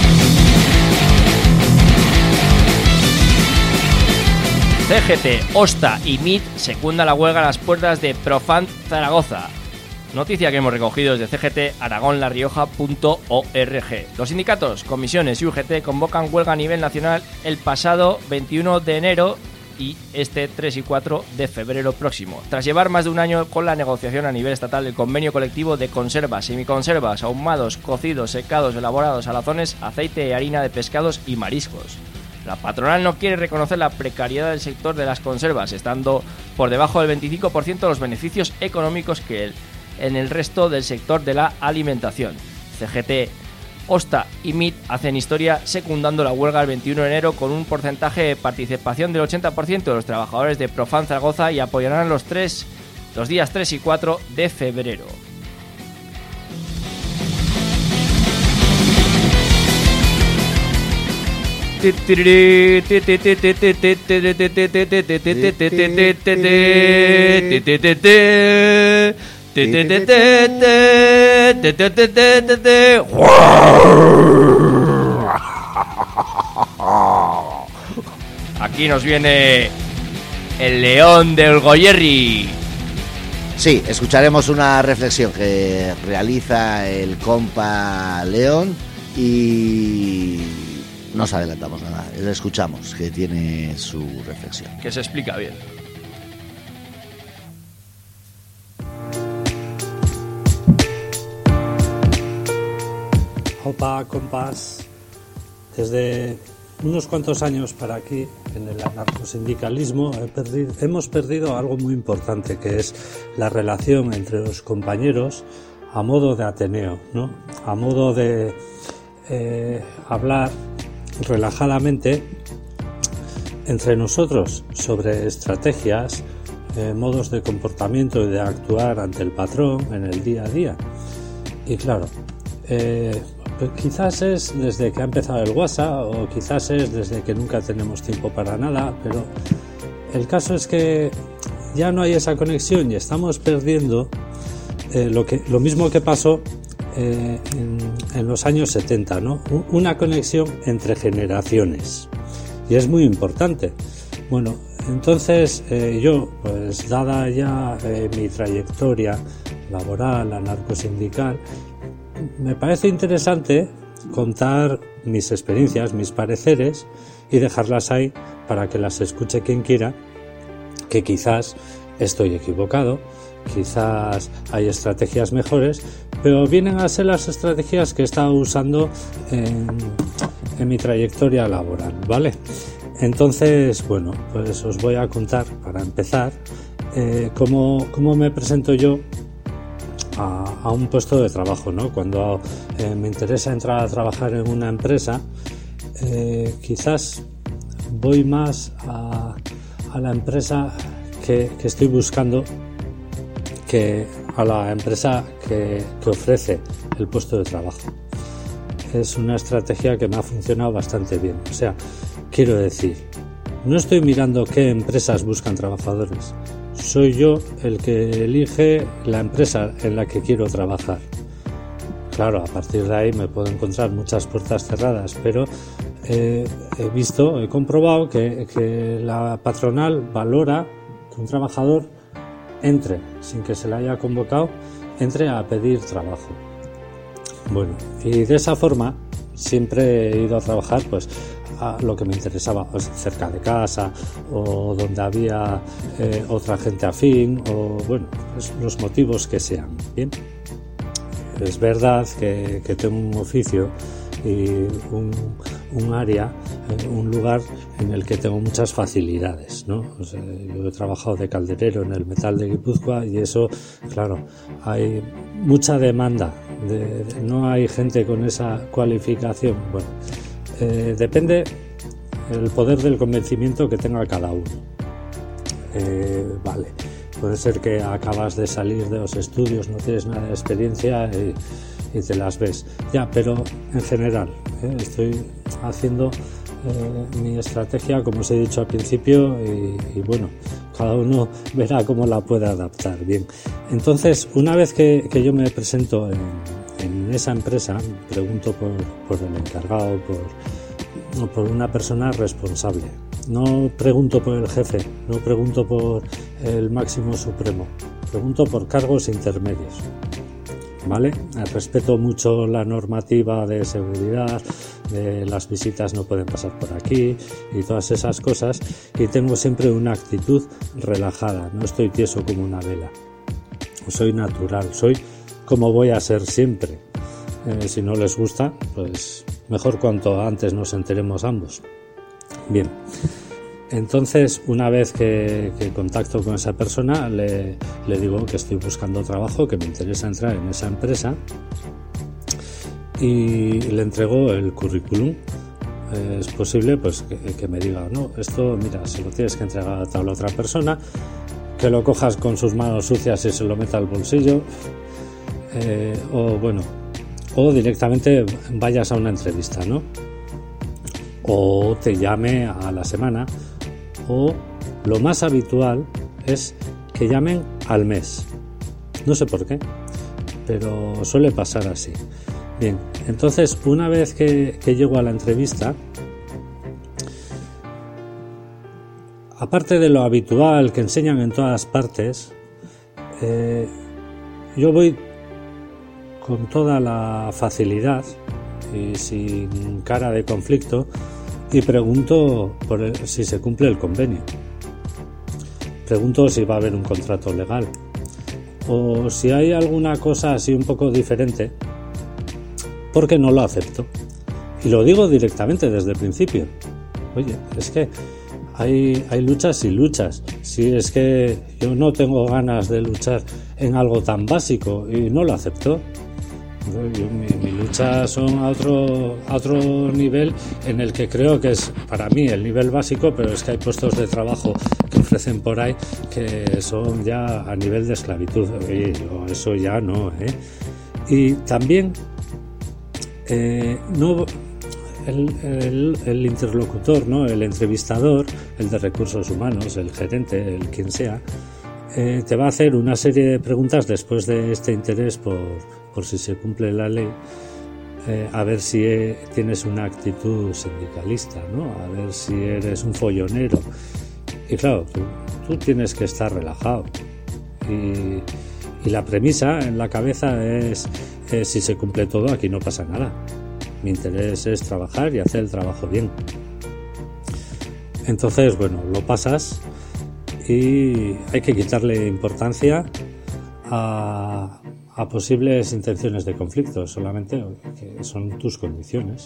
C G T, Osta y M I T secunda la huelga a las puertas de Profant Zaragoza. Noticia que hemos recogido desde C G T Aragón La Rioja punto org. Los sindicatos, comisiones y U G T convocan huelga a nivel nacional el pasado veintiuno de enero y este tres y cuatro de febrero próximo, tras llevar más de un año con la negociación a nivel estatal del convenio colectivo de conservas, semiconservas, ahumados, cocidos, secados, elaborados, salazones, aceite y harina de pescados y mariscos. La patronal no quiere reconocer la precariedad del sector de las conservas, estando por debajo del veinticinco por ciento de los beneficios económicos que el en el resto del sector de la alimentación. C G T, Osta y M I T hacen historia secundando la huelga el veintiuno de enero con un porcentaje de participación del ochenta por ciento de los trabajadores de Profant Zaragoza y apoyarán los, tres, los días tres y cuatro de febrero. Aquí nos viene el león del Goyerri. Sí, escucharemos una reflexión que realiza el compa León y no nos adelantamos nada, le escuchamos que tiene su reflexión. Que se explica bien. Opa, compas, desde unos cuantos años para aquí, en el anarcosindicalismo, he perdido, hemos perdido algo muy importante, que es la relación entre los compañeros a modo de Ateneo, ¿no? A modo de eh, hablar relajadamente entre nosotros sobre estrategias, eh, modos de comportamiento y de actuar ante el patrón en el día a día. Y claro, eh, pues quizás es desde que ha empezado el WhatsApp, o quizás es desde que nunca tenemos tiempo para nada, pero el caso es que ya no hay esa conexión y estamos perdiendo eh, lo que lo mismo que pasó eh, en, en los años setenta, ¿no? Una conexión entre generaciones, y es muy importante. Bueno, entonces eh, yo, pues dada ya eh, mi trayectoria laboral, anarcosindical, me parece interesante contar mis experiencias, mis pareceres, y dejarlas ahí para que las escuche quien quiera, que quizás estoy equivocado, quizás hay estrategias mejores, pero vienen a ser las estrategias que he estado usando en, en mi trayectoria laboral, ¿vale? Entonces, bueno, pues os voy a contar, para empezar, eh, cómo, cómo me presento yo A, a un puesto de trabajo, ¿no? Cuando eh, me interesa entrar a trabajar en una empresa, eh, quizás voy más a, a la empresa que, que estoy buscando que a la empresa que, que ofrece el puesto de trabajo. Es una estrategia que me ha funcionado bastante bien. O sea, quiero decir, no estoy mirando qué empresas buscan trabajadores. Soy yo el que elige la empresa en la que quiero trabajar. Claro, a partir de ahí me puedo encontrar muchas puertas cerradas, pero eh, he visto, he comprobado que, que la patronal valora que un trabajador entre, sin que se le haya convocado, entre a pedir trabajo. Bueno, y de esa forma siempre he ido a trabajar, pues, a lo que me interesaba, pues, cerca de casa, o donde había eh, otra gente afín, o bueno, pues, los motivos que sean. Bien, es verdad que, que tengo un oficio y un, un área, eh, un lugar en el que tengo muchas facilidades, ¿no? O sea, yo he trabajado de calderero en el metal de Guipúzcoa, y eso, claro, hay mucha demanda, de, de, no hay gente con esa cualificación. Bueno, Eh, depende el poder del convencimiento que tenga cada uno. Eh, vale, puede ser que acabas de salir de los estudios, no tienes nada de experiencia y, y te las ves. Ya, pero en general, eh, estoy haciendo eh, mi estrategia, como os he dicho al principio, y, y bueno, cada uno verá cómo la puede adaptar. Bien, entonces, una vez que, que yo me presento en En esa empresa, pregunto por, por el encargado, por, por una persona responsable. No pregunto por el jefe, no pregunto por el máximo supremo, pregunto por cargos intermedios. ¿Vale? Respeto mucho la normativa de seguridad, de las visitas no pueden pasar por aquí y todas esas cosas, y tengo siempre una actitud relajada, no estoy tieso como una vela. Soy natural, soy como voy a ser siempre. Eh, si no les gusta, pues mejor cuanto antes nos enteremos ambos. Bien, entonces una vez que, que contacto con esa persona, le, le digo que estoy buscando trabajo, que me interesa entrar en esa empresa, y le entrego el currículum. Eh, es posible, pues, que, que me diga, no, esto, mira, se lo tienes que entregar a tal otra persona, que lo cojas con sus manos sucias y se lo meta al bolsillo. Eh, o bueno, o directamente vayas a una entrevista, ¿no? o te llame a la semana, o lo más habitual es que llamen al mes. No sé por qué, pero suele pasar así. Bien, entonces una vez que, que llego a la entrevista, aparte de lo habitual que enseñan en todas partes, eh, yo voy con toda la facilidad y sin cara de conflicto y pregunto por el, si se cumple el convenio. Pregunto si va a haber un contrato legal o si hay alguna cosa así un poco diferente, porque no lo acepto. Y lo digo directamente desde el principio. Oye, es que hay, hay luchas y luchas. Si es que yo no tengo ganas de luchar en algo tan básico y no lo acepto. Yo, mi, mi lucha son a otro, a otro nivel en el que creo que es para mí el nivel básico, pero es que hay puestos de trabajo que ofrecen por ahí que son ya a nivel de esclavitud. Oye, eso ya no, ¿eh? Y también eh, no el, el, el interlocutor, ¿no? El entrevistador, el de recursos humanos, el gerente, el quien sea, eh, te va a hacer una serie de preguntas después de este interés por por si se cumple la ley, eh, a ver si eh, tienes una actitud sindicalista, ¿no? A ver si eres un follonero. Y claro, tú, tú tienes que estar relajado. Y, y la premisa en la cabeza es, eh, si se cumple todo, aquí no pasa nada. Mi interés es trabajar y hacer el trabajo bien. Entonces, bueno, lo pasas y hay que quitarle importancia a a posibles intenciones de conflicto, solamente que son tus condiciones.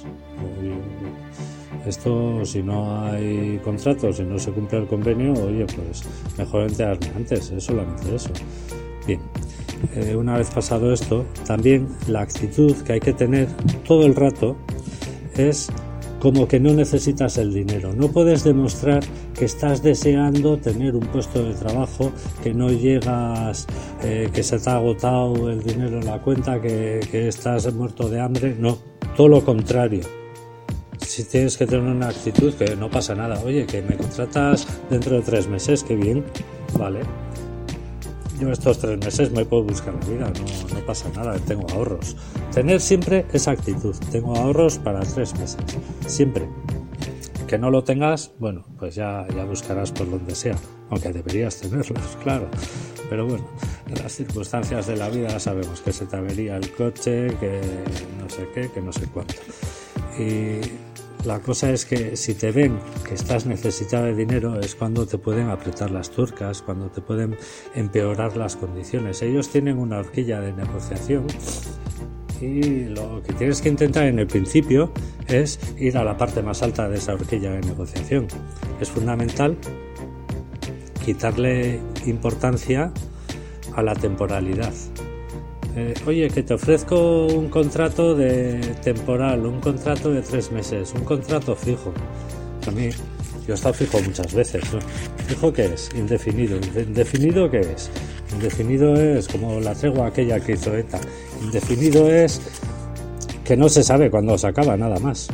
Esto, si no hay contrato, si no se cumple el convenio, oye, pues mejor enterarme antes, es solamente eso. Bien, eh, una vez pasado esto, también la actitud que hay que tener todo el rato es como que no necesitas el dinero. No puedes demostrar que estás deseando tener un puesto de trabajo, que no llegas, eh, que se te ha agotado el dinero en la cuenta, que, que estás muerto de hambre. No, todo lo contrario. Si tienes que tener una actitud que no pasa nada. Oye, que me contratas dentro de tres meses, qué bien, vale. Yo estos tres meses me puedo buscar la vida, no, no pasa nada, tengo ahorros. Tener siempre esa actitud, tengo ahorros para tres meses, siempre. Que no lo tengas, bueno, pues ya, ya buscarás por donde sea, aunque deberías tenerlos, claro. Pero bueno, en las circunstancias de la vida sabemos que se te avería el coche, que no sé qué, que no sé cuánto. Y la cosa es que si te ven que estás necesitado de dinero es cuando te pueden apretar las tuercas, cuando te pueden empeorar las condiciones. Ellos tienen una horquilla de negociación y lo que tienes que intentar en el principio es ir a la parte más alta de esa horquilla de negociación. Es fundamental quitarle importancia a la temporalidad. Eh, oye, que te ofrezco un contrato de temporal, un contrato de tres meses, un contrato fijo. A mí, yo he estado fijo muchas veces, ¿no? ¿Fijo qué es? Indefinido. ¿Indefinido qué es? Indefinido es como la tregua aquella que hizo ETA. Indefinido es que no se sabe cuándo se acaba, nada más.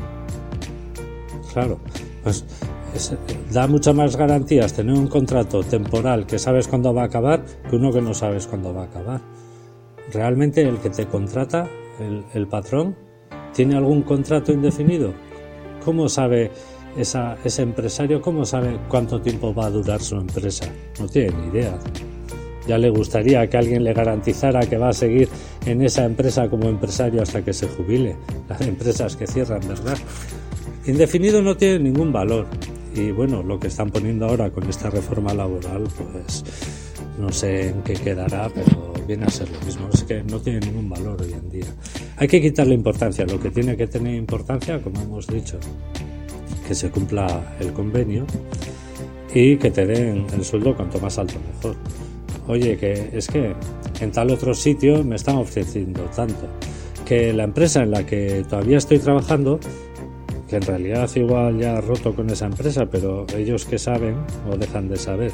Claro, pues es, da muchas más garantías tener un contrato temporal que sabes cuándo va a acabar que uno que no sabes cuándo va a acabar. ¿Realmente el que te contrata, el, el patrón, tiene algún contrato indefinido? ¿Cómo sabe esa, ese empresario, cómo sabe cuánto tiempo va a durar su empresa? No tiene ni idea. Ya le gustaría que alguien le garantizara que va a seguir en esa empresa como empresario hasta que se jubile. Las empresas que cierran, ¿verdad? Indefinido no tiene ningún valor. Y bueno, lo que están poniendo ahora con esta reforma laboral, pues no sé en qué quedará, pero viene a ser lo mismo. Es que no tiene ningún valor hoy en día. Hay que quitarle importancia. Lo que tiene que tener importancia, como hemos dicho, que se cumpla el convenio y que te den el sueldo cuanto más alto mejor. Oye, que es que en tal otro sitio me están ofreciendo tanto, que la empresa en la que todavía estoy trabajando, que en realidad igual ya he roto con esa empresa, pero ellos que saben o dejan de saber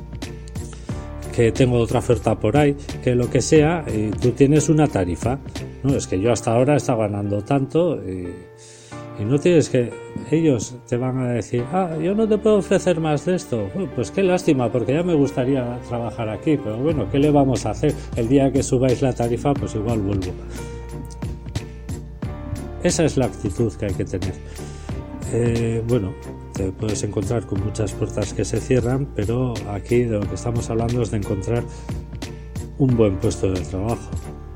que tengo otra oferta por ahí, que lo que sea, y tú tienes una tarifa. No, es que yo hasta ahora he estado ganando tanto y, Y no tienes que... Ellos te van a decir, ah, yo no te puedo ofrecer más de esto. Bueno, pues qué lástima, porque ya me gustaría trabajar aquí, pero bueno, ¿qué le vamos a hacer? El día que subáis la tarifa, pues igual vuelvo. Esa es la actitud que hay que tener. Eh, bueno, te puedes encontrar con muchas puertas que se cierran, pero aquí de lo que estamos hablando es de encontrar un buen puesto de trabajo.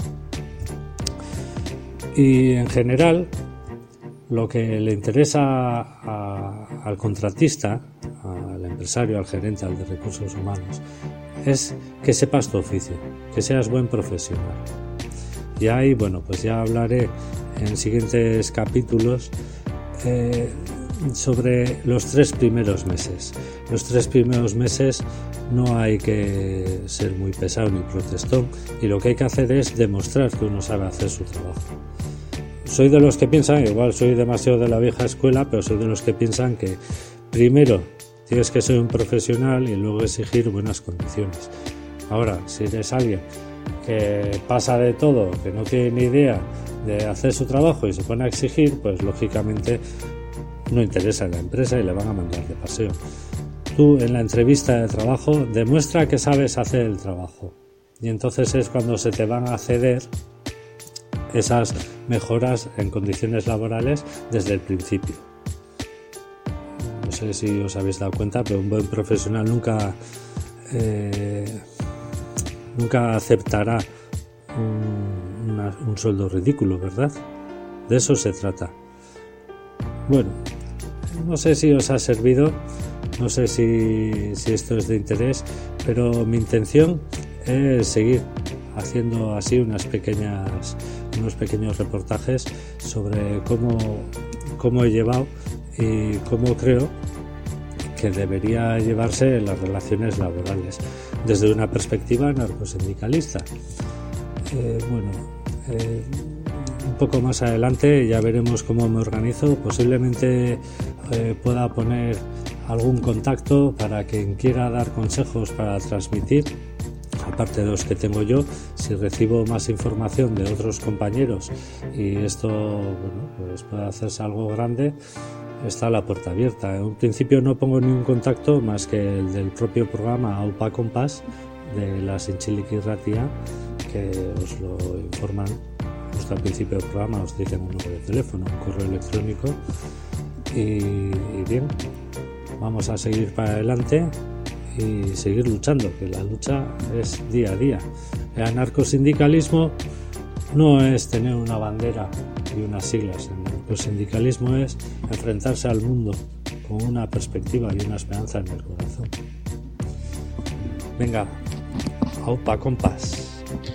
Y en general, lo que le interesa a, al contratista, al empresario, al gerente, al de recursos humanos, es que sepas tu oficio, que seas buen profesional. Y ahí, bueno, pues ya hablaré en siguientes capítulos eh, sobre los tres primeros meses. Los tres primeros meses no hay que ser muy pesado ni protestón, y lo que hay que hacer es demostrar que uno sabe hacer su trabajo. Soy de los que piensan, igual soy demasiado de la vieja escuela, pero soy de los que piensan que primero tienes que ser un profesional y luego exigir buenas condiciones. Ahora, si eres alguien que pasa de todo, que no tiene ni idea de hacer su trabajo y se pone a exigir, pues lógicamente no interesa en la empresa y le van a mandar de paseo. Tú en la entrevista de trabajo demuestra que sabes hacer el trabajo, y entonces es cuando se te van a ceder esas mejoras en condiciones laborales desde el principio. No sé si os habéis dado cuenta, pero un buen profesional nunca eh, nunca aceptará un, una, un sueldo ridículo, ¿verdad? De eso se trata. Bueno, no sé si os ha servido, no sé si, si esto es de interés, pero mi intención es seguir haciendo así unas pequeñas, unos pequeños reportajes sobre cómo, cómo he llevado y cómo creo que debería llevarse las relaciones laborales desde una perspectiva anarcosindicalista. Eh, bueno, eh, un poco más adelante ya veremos cómo me organizo. Posiblemente eh, pueda poner algún contacto para quien quiera dar consejos para transmitir, aparte de los que tengo yo. Si recibo más información de otros compañeros y esto, bueno, pues puede hacerse algo grande, está la puerta abierta. En un principio no pongo ningún contacto más que el del propio programa Aupa Compás de la Zintzilik Irratia, que os lo informan justo al principio del programa, os dicen un número de teléfono, un correo electrónico, y, y bien, vamos a seguir para adelante y seguir luchando, que la lucha es día a día. El anarcosindicalismo no es tener una bandera y unas siglas. El anarcosindicalismo es enfrentarse al mundo con una perspectiva y una esperanza en el corazón. Venga, aupa compás.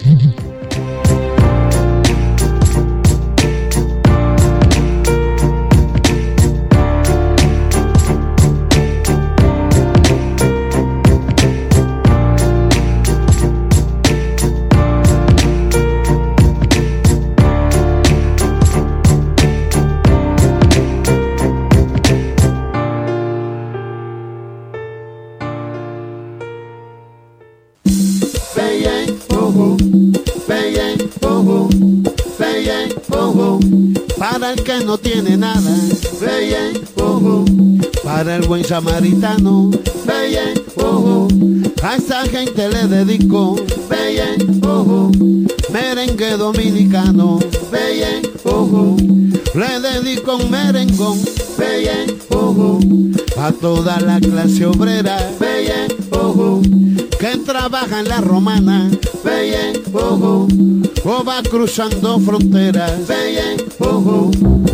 Para el que no tiene nada, veye, ojo, para el buen samaritano, veye, ojo, a esa gente le dedico, veye, ojo, merengue dominicano, veye, ojo, le dedico un merengón, veye, ojo, a toda la clase obrera, veye, ojo, que trabaja en la romana, veye, ojo, o va cruzando fronteras, veye, ojo,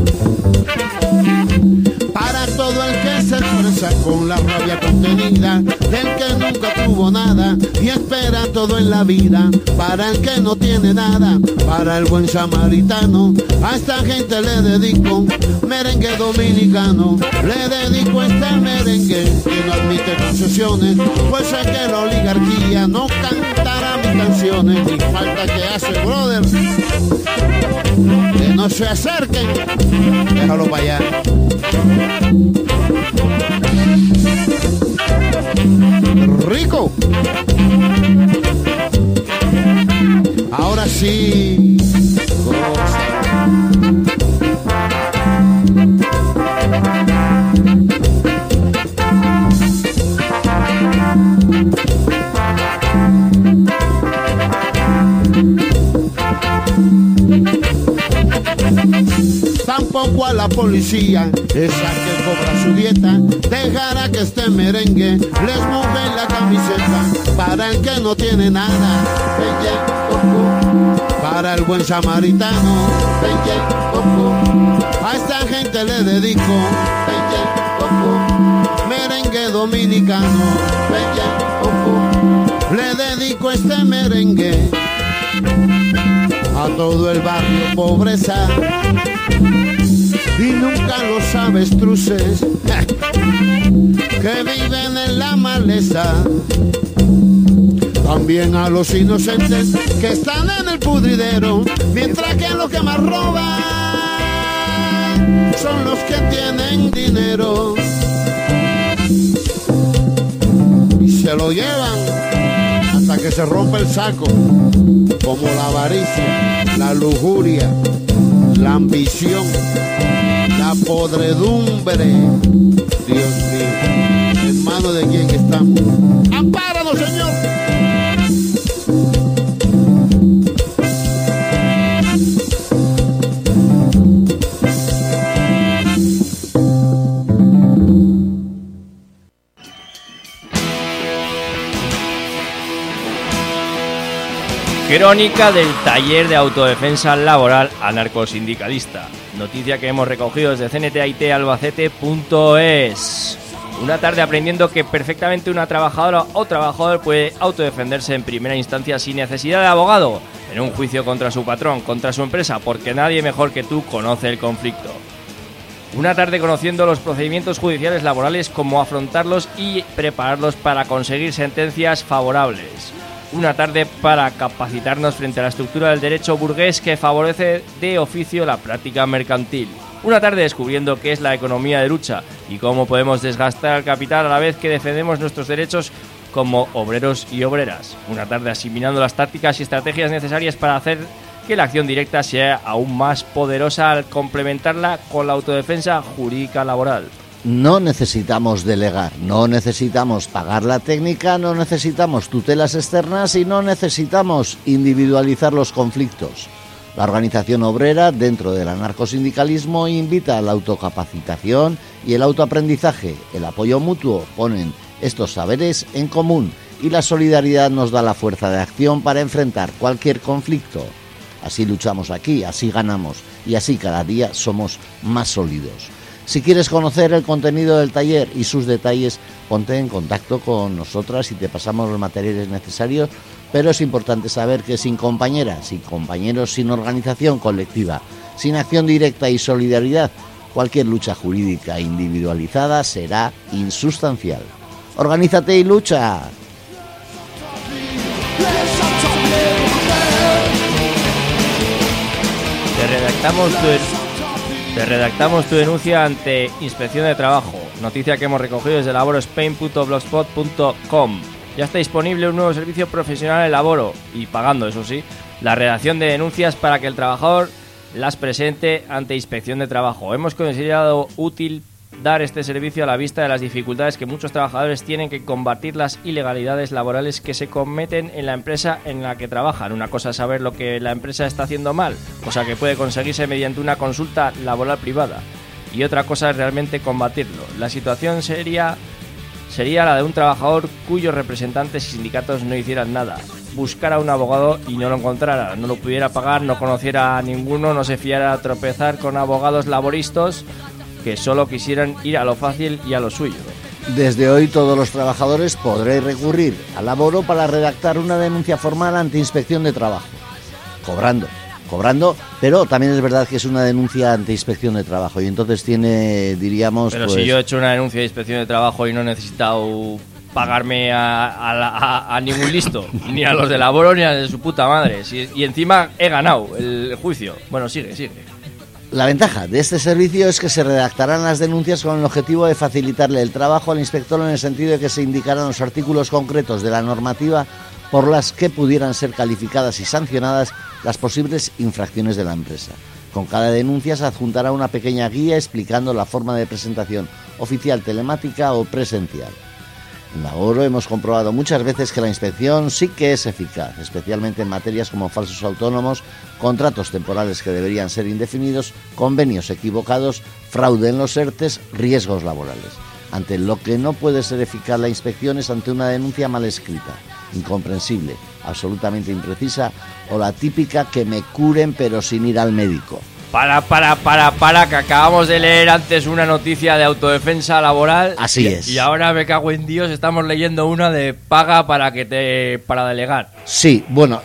para todo el que se expresa con la rabia contenida, del que nunca tuvo nada y espera todo en la vida, para el que no tiene nada, para el buen samaritano, a esta gente le dedico merengue dominicano, le dedico este merengue que no admite concesiones, pues sé que la oligarquía no cantará mis canciones, ni falta que hace, brother, que no se acerquen, déjalo para allá. Rico. Ahora sí. Goza. poco a la policía, esa que cobra su dieta, dejará que este merengue les moje la camiseta. Para el que no tiene nada, belle, poco. Para el buen samaritano, belle, poco. A esta gente le dedico, belle, poco. Merengue dominicano, belle, poco. Le dedico este merengue a todo el barrio pobreza y nunca los avestruces que viven en la maleza. También a los inocentes que están en el pudridero, mientras que los que más roban son los que tienen dinero y se lo llevan hasta que se rompe el saco, como la avaricia, la lujuria, la ambición, la podredumbre. Dios mío, ¿en manos de quién estamos? ¡Ampáranos, Señor! Crónica del taller de autodefensa laboral anarcosindicalista. Noticia que hemos recogido desde c n t a i t albacete punto es. Una tarde aprendiendo que perfectamente una trabajadora o trabajador puede autodefenderse en primera instancia sin necesidad de abogado en un juicio contra su patrón, contra su empresa, porque nadie mejor que tú conoce el conflicto. Una tarde conociendo los procedimientos judiciales laborales, cómo afrontarlos y prepararlos para conseguir sentencias favorables. Una tarde para capacitarnos frente a la estructura del derecho burgués que favorece de oficio la práctica mercantil. Una tarde descubriendo qué es la economía de lucha y cómo podemos desgastar al capital a la vez que defendemos nuestros derechos como obreros y obreras. Una tarde asimilando las tácticas y estrategias necesarias para hacer que la acción directa sea aún más poderosa al complementarla con la autodefensa jurídica laboral. No necesitamos delegar, no necesitamos pagar la técnica, no necesitamos tutelas externas y no necesitamos individualizar los conflictos. La organización obrera, dentro del anarcosindicalismo, invita a la autocapacitación y el autoaprendizaje. El apoyo mutuo ponen estos saberes en común y la solidaridad nos da la fuerza de acción para enfrentar cualquier conflicto. Así luchamos aquí, así ganamos y así cada día somos más sólidos. Si quieres conocer el contenido del taller y sus detalles, ponte en contacto con nosotras y te pasamos los materiales necesarios, pero es importante saber que sin compañeras, sin compañeros, sin organización colectiva, sin acción directa y solidaridad, cualquier lucha jurídica individualizada será insustancial. ¡Organízate y lucha! Te redactamos tu... Te redactamos tu denuncia ante Inspección de Trabajo, noticia que hemos recogido desde laboro spain punto blogspot punto com. Ya está disponible un nuevo servicio profesional en Laboro, y pagando, eso sí, la redacción de denuncias para que el trabajador las presente ante Inspección de Trabajo. Hemos considerado útil dar este servicio a la vista de las dificultades que muchos trabajadores tienen que combatir las ilegalidades laborales que se cometen en la empresa en la que trabajan. Una cosa es saber lo que la empresa está haciendo mal, cosa que puede conseguirse mediante una consulta laboral privada, y otra cosa es realmente combatirlo. La situación sería, sería la de un trabajador cuyos representantes y sindicatos no hicieran nada, buscara a un abogado y no lo encontrara, no lo pudiera pagar, no conociera a ninguno, no se fiara a tropezar con abogados laboristas que solo quisieran ir a lo fácil y a lo suyo. Desde hoy todos los trabajadores podréis recurrir a Laboro para redactar una denuncia formal ante Inspección de Trabajo, cobrando, cobrando, pero también es verdad que es una denuncia ante Inspección de Trabajo y entonces tiene, diríamos... Pero pues... si yo he hecho una denuncia de Inspección de Trabajo y no he necesitado pagarme a, a, a, a ningún listo, ni a los de Laboro ni a de su puta madre, si, y encima he ganado el juicio. Bueno, sigue, sigue. La ventaja de este servicio es que se redactarán las denuncias con el objetivo de facilitarle el trabajo al inspector en el sentido de que se indicarán los artículos concretos de la normativa por las que pudieran ser calificadas y sancionadas las posibles infracciones de la empresa. Con cada denuncia se adjuntará una pequeña guía explicando la forma de presentación oficial telemática o presencial. En Laboro hemos comprobado muchas veces que la inspección sí que es eficaz, especialmente en materias como falsos autónomos, contratos temporales que deberían ser indefinidos, convenios equivocados, fraude en los ERTES, riesgos laborales. Ante lo que no puede ser eficaz la inspección es ante una denuncia mal escrita, incomprensible, absolutamente imprecisa o la típica que me curen pero sin ir al médico. Para, para, para, para, que acabamos de leer antes una noticia de autodefensa laboral. Así y, es. Y ahora me cago en Dios, estamos leyendo una de paga para que te para delegar. Sí, bueno,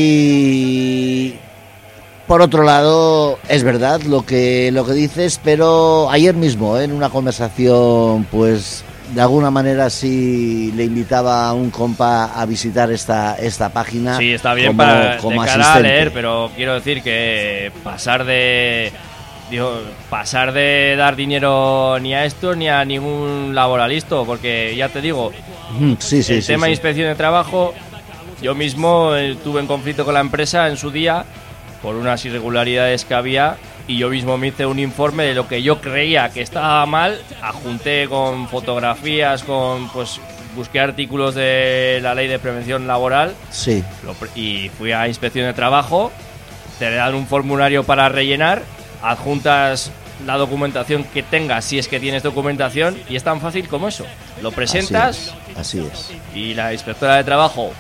y por otro lado, es verdad lo que lo que dices, pero ayer mismo, ¿eh? En una conversación, pues de alguna manera sí le invitaba a un compa a visitar esta esta página. Sí, está bien como, para como de cara asistente. a leer, pero quiero decir que pasar de digo, pasar de dar dinero ni a esto ni a ningún laboralista, porque ya te digo, sí, sí, el sí, tema sí. de inspección de trabajo, yo mismo estuve en conflicto con la empresa en su día por unas irregularidades que había. Y yo mismo me hice un informe de lo que yo creía que estaba mal, adjunté con fotografías, con pues busqué artículos de la ley de prevención laboral. Sí. Lo, y fui a inspección de trabajo, te dan un formulario para rellenar, adjuntas la documentación que tengas si es que tienes documentación y es tan fácil como eso. Lo presentas así es, así es. Y la inspectora de trabajo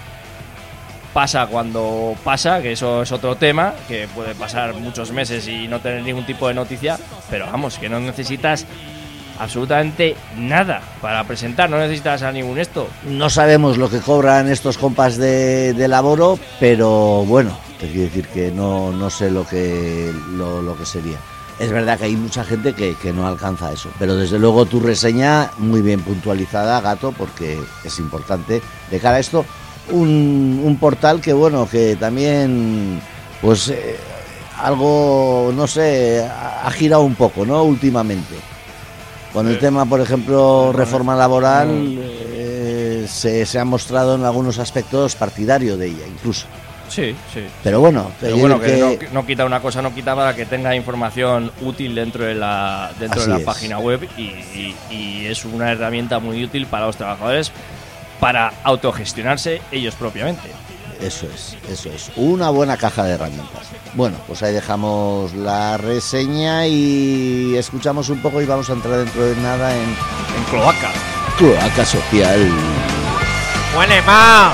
pasa cuando pasa, que eso es otro tema, que puede pasar muchos meses y no tener ningún tipo de noticia, pero vamos, que no necesitas absolutamente nada para presentar, no necesitas a ningún esto. No sabemos lo que cobran estos compas de, de Laboro, pero bueno, te quiero decir que no, no sé lo que, lo, lo que sería. Es verdad que hay mucha gente que, que no alcanza eso, pero desde luego tu reseña muy bien puntualizada, Gato, porque es importante de cara a esto. Un, un portal que bueno, que también pues eh, algo, no sé, ha, ha girado un poco, ¿no? Últimamente. Con el tema, por ejemplo, reforma laboral, eh, se, se ha mostrado en algunos aspectos partidario de ella, incluso. Sí, sí. Pero bueno, Pero bueno, que, que no, no quita una cosa, no quita para que tenga información útil dentro de la dentro de la es. página web y, y, y es una herramienta muy útil para los trabajadores para autogestionarse ellos propiamente. Eso es, eso es. Una buena caja de herramientas. Bueno, pues ahí dejamos la reseña y escuchamos un poco y vamos a entrar dentro de nada en... En Cloaca. Cloaca Social. ¡Huele más!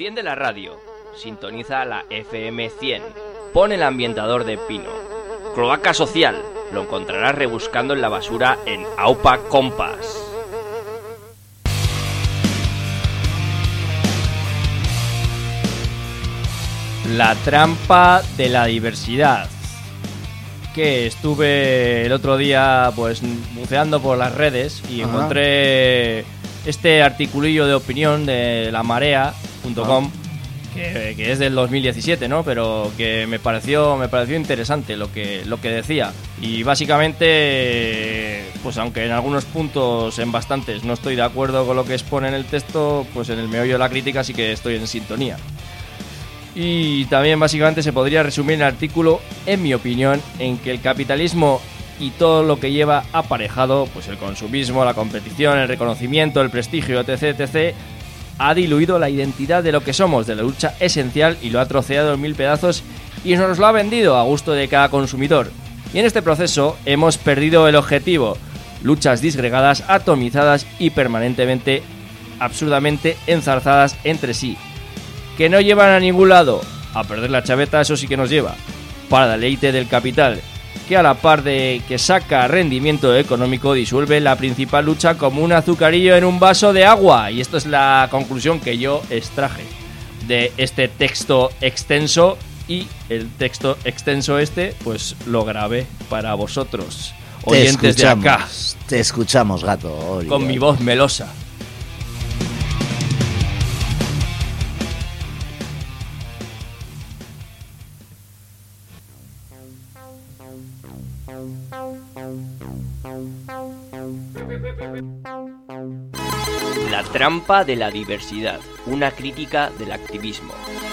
Enciende la radio, sintoniza la F M cien, pon el ambientador de pino. Cloaca social, lo encontrarás rebuscando en la basura en Aupa Compass. La trampa de la diversidad. Que estuve el otro día pues buceando por las redes y Ajá. encontré este articulillo de opinión de la marea punto com que, que es del dos mil diecisiete, ¿no? Pero que me pareció me pareció interesante lo que lo que decía. Y básicamente, pues aunque en algunos puntos, en bastantes, no estoy de acuerdo con lo que expone en el texto, pues en el meollo de la crítica sí que estoy en sintonía. Y también básicamente se podría resumir el artículo, en mi opinión, en que el capitalismo y todo lo que lleva aparejado, pues el consumismo, la competición, el reconocimiento, el prestigio, etc, etc, ha diluido la identidad de lo que somos, de la lucha esencial, y lo ha troceado en mil pedazos y nos lo ha vendido a gusto de cada consumidor. Y en este proceso hemos perdido el objetivo, luchas disgregadas, atomizadas y permanentemente, absurdamente enzarzadas entre sí, que no llevan a ningún lado. A perder la chaveta, eso sí que nos lleva, para deleite del capital, que a la par de que saca rendimiento económico, disuelve la principal lucha como un azucarillo en un vaso de agua. Y esto es la conclusión que yo extraje de este texto extenso, y el texto extenso este pues lo grabé para vosotros, oyentes de acá. Te escuchamos, gato. Ori, con ori. mi voz melosa. La trampa de la diversidad, una crítica del activismo.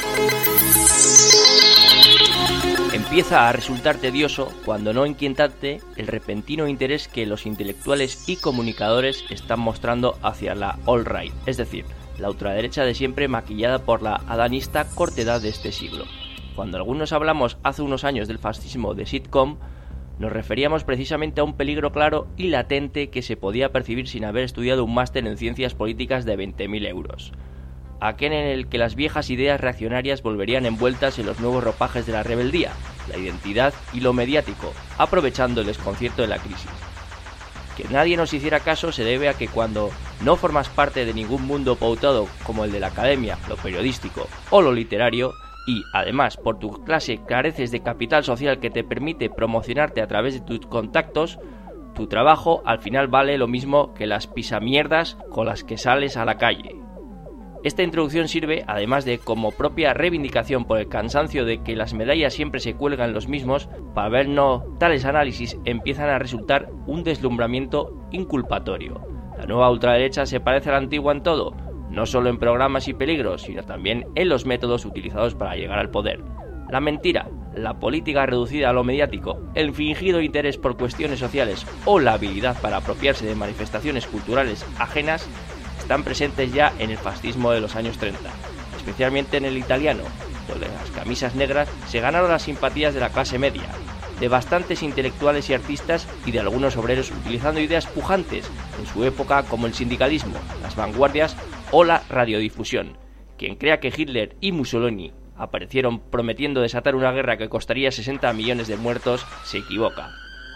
Empieza a resultar tedioso, cuando no inquietante, el repentino interés que los intelectuales y comunicadores están mostrando hacia la alt-right, es decir, la ultraderecha de siempre maquillada por la adanista cortedad de este siglo. Cuando algunos hablamos hace unos años del fascismo de sitcom, nos referíamos precisamente a un peligro claro y latente que se podía percibir sin haber estudiado un máster en ciencias políticas de veinte mil euros. Aquel en el que las viejas ideas reaccionarias volverían envueltas en los nuevos ropajes de la rebeldía, la identidad y lo mediático, aprovechando el desconcierto de la crisis. Que nadie nos hiciera caso se debe a que cuando no formas parte de ningún mundo pautado como el de la academia, lo periodístico o lo literario, y, además, por tu clase careces de capital social que te permite promocionarte a través de tus contactos, tu trabajo al final vale lo mismo que las pisamierdas con las que sales a la calle. Esta introducción sirve, además de como propia reivindicación por el cansancio de que las medallas siempre se cuelgan los mismos, para ver no tales análisis empiezan a resultar un deslumbramiento inculpatorio. La nueva ultraderecha se parece a la antigua en todo, no solo en programas y peligros, sino también en los métodos utilizados para llegar al poder. La mentira, la política reducida a lo mediático, el fingido interés por cuestiones sociales o la habilidad para apropiarse de manifestaciones culturales ajenas están presentes ya en el fascismo de los años treinta, especialmente en el italiano, donde las camisas negras se ganaron las simpatías de la clase media, de bastantes intelectuales y artistas y de algunos obreros utilizando ideas pujantes en su época como el sindicalismo, las vanguardias o la radiodifusión. Quien crea que Hitler y Mussolini aparecieron prometiendo desatar una guerra que costaría sesenta millones de muertos se equivoca.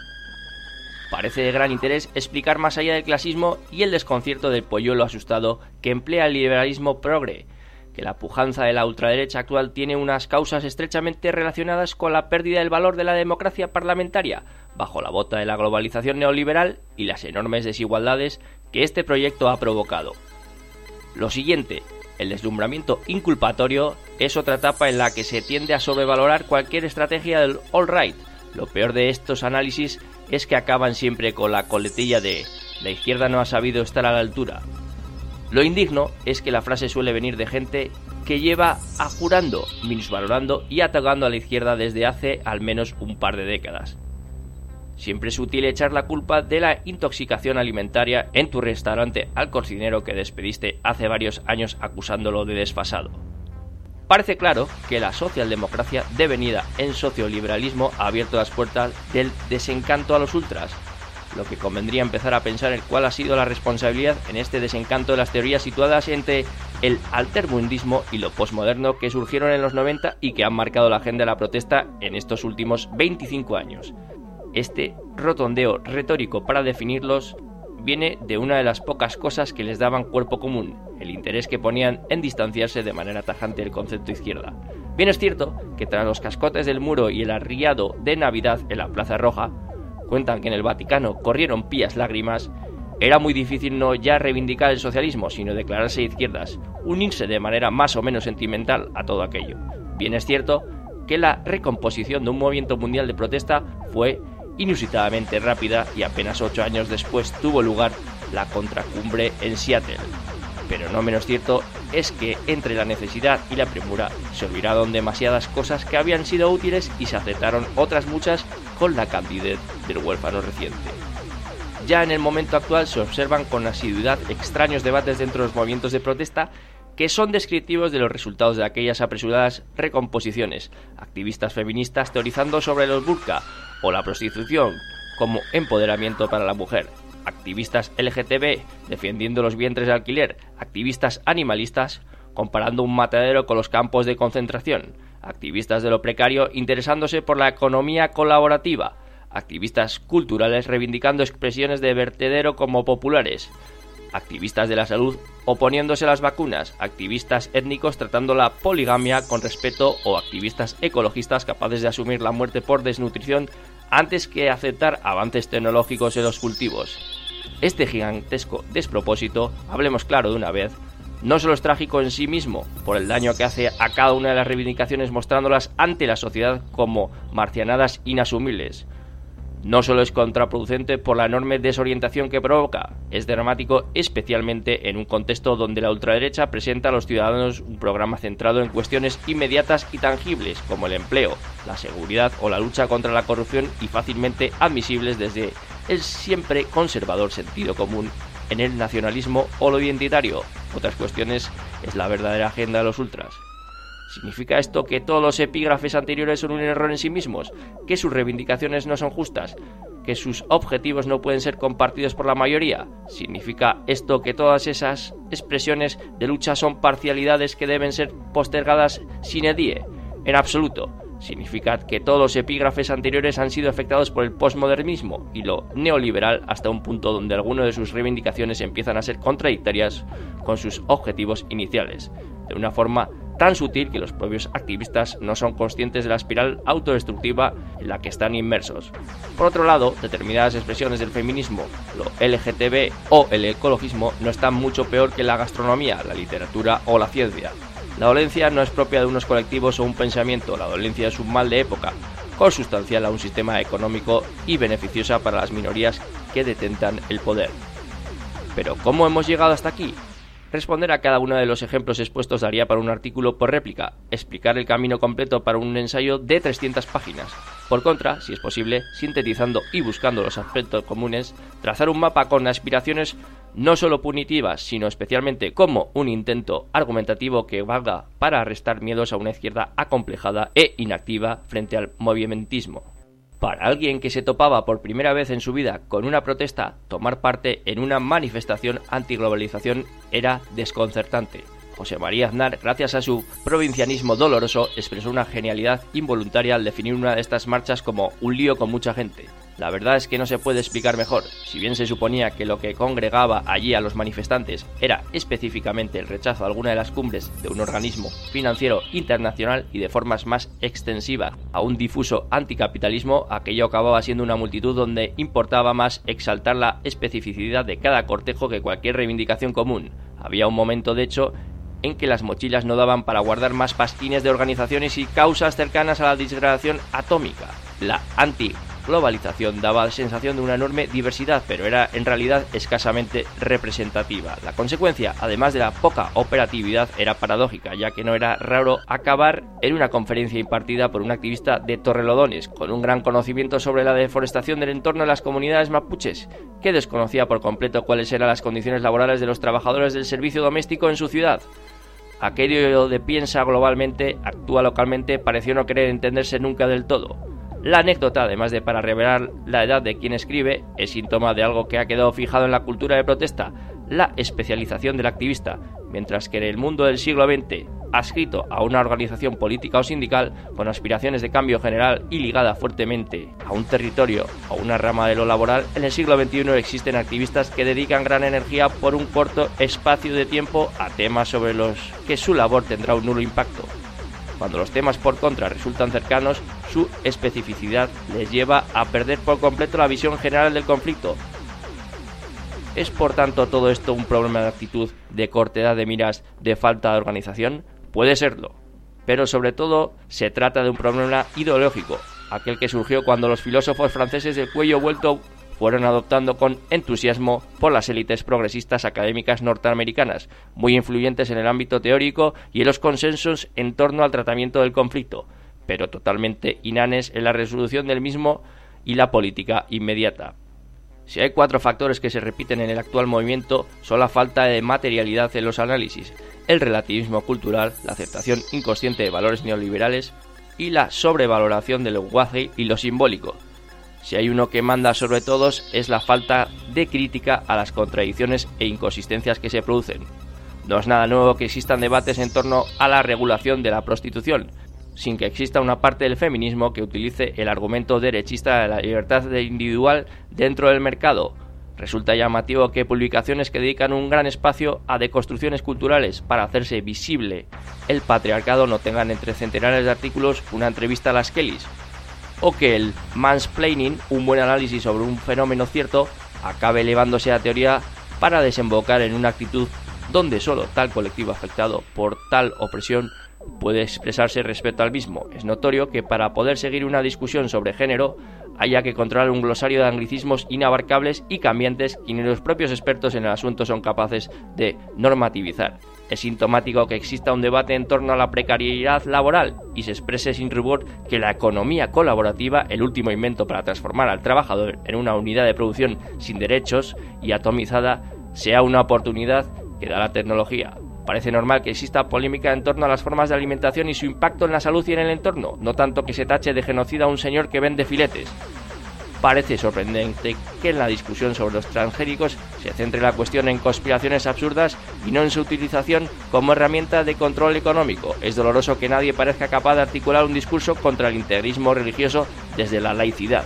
Parece de gran interés explicar más allá del clasismo y el desconcierto del polluelo asustado que emplea el liberalismo progre, que la pujanza de la ultraderecha actual tiene unas causas estrechamente relacionadas con la pérdida del valor de la democracia parlamentaria, bajo la bota de la globalización neoliberal y las enormes desigualdades que este proyecto ha provocado. Lo siguiente, el deslumbramiento inculpatorio, es otra etapa en la que se tiende a sobrevalorar cualquier estrategia del alt-right. Lo peor de estos análisis es que acaban siempre con la coletilla de «la izquierda no ha sabido estar a la altura». Lo indigno es que la frase suele venir de gente que lleva ajurando, minusvalorando y atacando a la izquierda desde hace al menos un par de décadas. Siempre es útil echar la culpa de la intoxicación alimentaria en tu restaurante al cocinero que despediste hace varios años acusándolo de desfasado. Parece claro que la socialdemocracia devenida en socioliberalismo ha abierto las puertas del desencanto a los ultras, lo que convendría empezar a pensar en cuál ha sido la responsabilidad en este desencanto de las teorías situadas entre el altermundismo y lo posmoderno que surgieron en los noventa y que han marcado la agenda de la protesta en estos últimos veinticinco años. Este rotondeo retórico para definirlos viene de una de las pocas cosas que les daban cuerpo común, el interés que ponían en distanciarse de manera tajante del concepto izquierda. Bien es cierto que tras los cascotes del muro y el arriado de Navidad en la Plaza Roja, cuentan que en el Vaticano corrieron pías lágrimas, era muy difícil no ya reivindicar el socialismo, sino declararse de izquierdas, unirse de manera más o menos sentimental a todo aquello. Bien es cierto que la recomposición de un movimiento mundial de protesta fue inusitadamente rápida y apenas ocho años después tuvo lugar la contracumbre en Seattle. Pero no menos cierto es que entre la necesidad y la premura se olvidaron demasiadas cosas que habían sido útiles y se aceptaron otras muchas con la candidez del huérfano reciente. Ya en el momento actual se observan con asiduidad extraños debates dentro de los movimientos de protesta que son descriptivos de los resultados de aquellas apresuradas recomposiciones, activistas feministas teorizando sobre los burka o la prostitución como empoderamiento para la mujer, activistas L G T B defendiendo los vientres de alquiler, activistas animalistas comparando un matadero con los campos de concentración, activistas de lo precario interesándose por la economía colaborativa, activistas culturales reivindicando expresiones de vertedero como populares, activistas de la salud oponiéndose a las vacunas, activistas étnicos tratando la poligamia con respeto o activistas ecologistas capaces de asumir la muerte por desnutrición antes que aceptar avances tecnológicos en los cultivos. Este gigantesco despropósito, hablemos claro de una vez, no solo es trágico en sí mismo, por el daño que hace a cada una de las reivindicaciones mostrándolas ante la sociedad como marcianadas inasumibles. No solo es contraproducente por la enorme desorientación que provoca, es dramático especialmente en un contexto donde la ultraderecha presenta a los ciudadanos un programa centrado en cuestiones inmediatas y tangibles como el empleo, la seguridad o la lucha contra la corrupción y fácilmente admisibles desde el siempre conservador sentido común en el nacionalismo o lo identitario. Otras cuestiones es la verdadera agenda de los ultras. ¿Significa esto que todos los epígrafes anteriores son un error en sí mismos? ¿Que sus reivindicaciones no son justas? ¿Que sus objetivos no pueden ser compartidos por la mayoría? ¿Significa esto que todas esas expresiones de lucha son parcialidades que deben ser postergadas sine die? En absoluto. Significa que todos los epígrafes anteriores han sido afectados por el posmodernismo y lo neoliberal hasta un punto donde algunas de sus reivindicaciones empiezan a ser contradictorias con sus objetivos iniciales, de una forma tan sutil que los propios activistas no son conscientes de la espiral autodestructiva en la que están inmersos. Por otro lado, determinadas expresiones del feminismo, lo L G T B o el ecologismo no están mucho peor que la gastronomía, la literatura o la ciencia. La dolencia no es propia de unos colectivos o un pensamiento, la dolencia es un mal de época, consustancial a un sistema económico y beneficiosa para las minorías que detentan el poder. Pero ¿cómo hemos llegado hasta aquí? Responder a cada uno de los ejemplos expuestos daría para un artículo por réplica, explicar el camino completo para un ensayo de trescientas páginas. Por contra, si es posible, sintetizando y buscando los aspectos comunes, trazar un mapa con aspiraciones no solo punitivas, sino especialmente como un intento argumentativo que valga para restar miedos a una izquierda acomplejada e inactiva frente al movimentismo. Para alguien que se topaba por primera vez en su vida con una protesta, tomar parte en una manifestación antiglobalización era desconcertante. José María Aznar, gracias a su provincianismo doloroso, expresó una genialidad involuntaria al definir una de estas marchas como un lío con mucha gente. La verdad es que no se puede explicar mejor. Si bien se suponía que lo que congregaba allí a los manifestantes era específicamente el rechazo a alguna de las cumbres de un organismo financiero internacional y de formas más extensiva a un difuso anticapitalismo, aquello acababa siendo una multitud donde importaba más exaltar la especificidad de cada cortejo que cualquier reivindicación común. Había un momento, de hecho, en que las mochilas no daban para guardar más pasquines de organizaciones y causas cercanas a la degradación atómica. La antiglobalización daba la sensación de una enorme diversidad, pero era en realidad escasamente representativa. La consecuencia, además de la poca operatividad, era paradójica, ya que no era raro acabar en una conferencia impartida por un activista de Torrelodones, con un gran conocimiento sobre la deforestación del entorno de las comunidades mapuches, que desconocía por completo cuáles eran las condiciones laborales de los trabajadores del servicio doméstico en su ciudad. Aquello de piensa globalmente, actúa localmente, pareció no querer entenderse nunca del todo. La anécdota, además de para revelar la edad de quien escribe, es síntoma de algo que ha quedado fijado en la cultura de protesta. la especialización del activista, mientras que en el mundo del siglo veinte, adscrito a una organización política o sindical con aspiraciones de cambio general y ligada fuertemente a un territorio o una rama de lo laboral, en el siglo veintiuno existen activistas que dedican gran energía por un corto espacio de tiempo a temas sobre los que su labor tendrá un nulo impacto. Cuando los temas por contra resultan cercanos, su especificidad les lleva a perder por completo la visión general del conflicto. ¿Es por tanto todo esto un problema de actitud, de cortedad de miras, de falta de organización? Puede serlo, pero sobre todo se trata de un problema ideológico, aquel que surgió cuando los filósofos franceses del cuello vuelto fueron adoptando con entusiasmo por las élites progresistas académicas norteamericanas, muy influyentes en el ámbito teórico y en los consensos en torno al tratamiento del conflicto, pero totalmente inanes en la resolución del mismo y la política inmediata. Si hay cuatro factores que se repiten en el actual movimiento, son la falta de materialidad en los análisis, el relativismo cultural, la aceptación inconsciente de valores neoliberales y la sobrevaloración del lenguaje y lo simbólico. Si hay uno que manda sobre todos, es la falta de crítica a las contradicciones e inconsistencias que se producen. No es nada nuevo que existan debates en torno a la regulación de la prostitución, sin que exista una parte del feminismo que utilice el argumento derechista de la libertad individual dentro del mercado. Resulta llamativo que publicaciones que dedican un gran espacio a deconstrucciones culturales para hacerse visible el patriarcado no tengan entre centenares de artículos una entrevista a las Kellys, o que el mansplaining, un buen análisis sobre un fenómeno cierto, acabe elevándose a teoría para desembocar en una actitud donde solo tal colectivo afectado por tal opresión puede expresarse respecto al mismo. Es notorio que para poder seguir una discusión sobre género haya que controlar un glosario de anglicismos inabarcables y cambiantes que ni los propios expertos en el asunto son capaces de normativizar. Es sintomático que exista un debate en torno a la precariedad laboral y se exprese sin rubor que la economía colaborativa, el último invento para transformar al trabajador en una unidad de producción sin derechos y atomizada, sea una oportunidad que da la tecnología. Parece normal que exista polémica en torno a las formas de alimentación y su impacto en la salud y en el entorno, no tanto que se tache de genocida a un señor que vende filetes. Parece sorprendente que en la discusión sobre los transgénicos se centre la cuestión en conspiraciones absurdas y no en su utilización como herramienta de control económico. Es doloroso que nadie parezca capaz de articular un discurso contra el integrismo religioso desde la laicidad.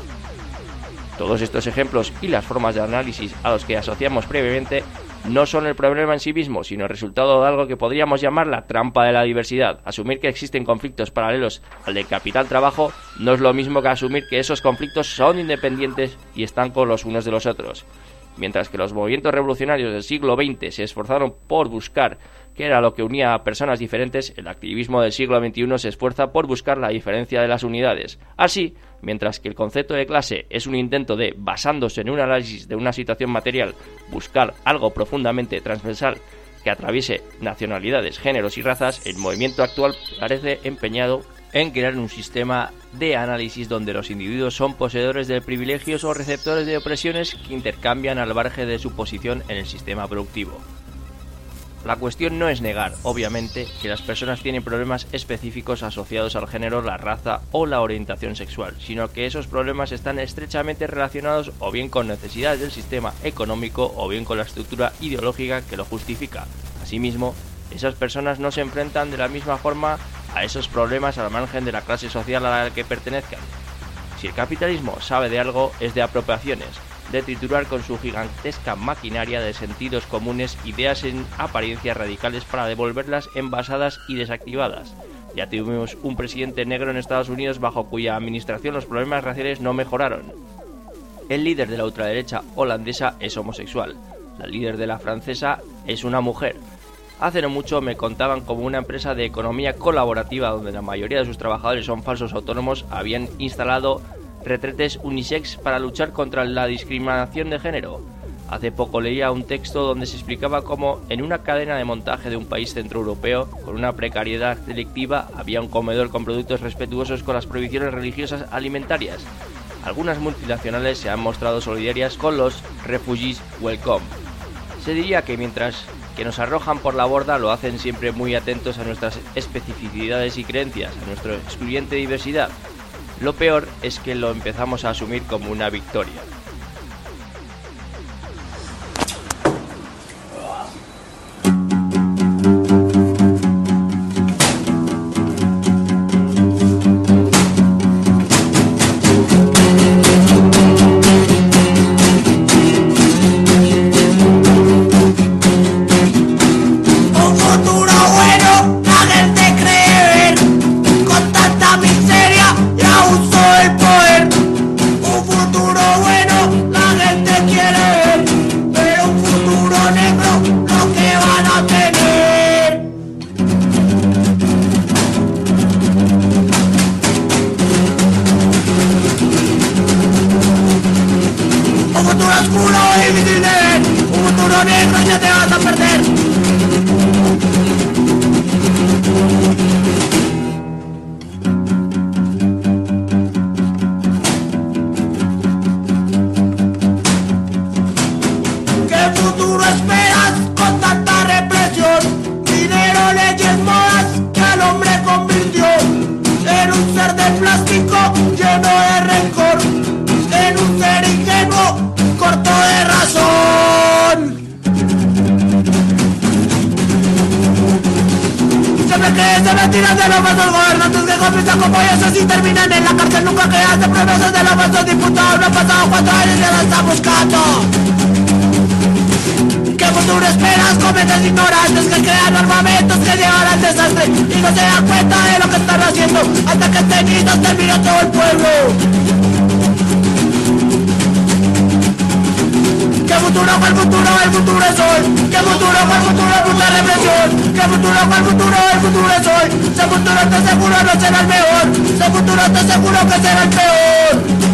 Todos estos ejemplos y las formas de análisis a los que asociamos previamente no son el problema en sí mismo, sino el resultado de algo que podríamos llamar la trampa de la diversidad. Asumir que existen conflictos paralelos al de capital-trabajo no es lo mismo que asumir que esos conflictos son independientes y están con los unos de los otros. Mientras que los movimientos revolucionarios del siglo veinte se esforzaron por buscar qué era lo que unía a personas diferentes, el activismo del siglo veintiuno se esfuerza por buscar la diferencia de las unidades. Así, mientras que el concepto de clase es un intento de, basándose en un análisis de una situación material, buscar algo profundamente transversal que atraviese nacionalidades, géneros y razas, el movimiento actual parece empeñado en crear un sistema de análisis donde los individuos son poseedores de privilegios o receptores de opresiones que intercambian al margen de su posición en el sistema productivo. La cuestión no es negar, obviamente, que las personas tienen problemas específicos asociados al género, la raza o la orientación sexual, sino que esos problemas están estrechamente relacionados o bien con necesidades del sistema económico o bien con la estructura ideológica que lo justifica. Asimismo, esas personas no se enfrentan de la misma forma a esos problemas al margen de la clase social a la que pertenezcan. Si el capitalismo sabe de algo, es de apropiaciones, de triturar con su gigantesca maquinaria de sentidos comunes ideas en apariencia radicales para devolverlas envasadas y desactivadas. Ya tuvimos un presidente negro en Estados Unidos bajo cuya administración los problemas raciales no mejoraron. El líder de la ultraderecha holandesa es homosexual. La líder de la francesa es una mujer. Hace no mucho me contaban como una empresa de economía colaborativa donde la mayoría de sus trabajadores son falsos autónomos habían instalado retretes unisex para luchar contra la discriminación de género. Hace poco leía un texto donde se explicaba cómo en una cadena de montaje de un país centroeuropeo con una precariedad delictiva había un comedor con productos respetuosos con las prohibiciones religiosas alimentarias. Algunas multinacionales se han mostrado solidarias con los refugees welcome. Se diría que mientras que nos arrojan por la borda lo hacen siempre muy atentos a nuestras especificidades y creencias, a nuestra excluyente diversidad. Lo peor es que lo empezamos a asumir como una victoria. los falsos gobernantes que compiten como ellos y terminan en la cárcel. Nunca creas de promesas de los falsos diputados. No han pasado cuatro años y ya la están buscando. ¿Qué futuro esperas? Cometes ignorantes que crean armamentos que llevan al desastre y no se dan cuenta de lo que están haciendo. Hasta que tenistas termina todo el pueblo. ¿Qué futuro fue el futuro? El futuro es hoy. ¿Qué futuro fue el futuro? Puta represión. ¿Qué futuro fue el futuro? El futuro es hoy. Ese futuro te aseguro no será el mejor. Ese futuro te aseguro que será el peor.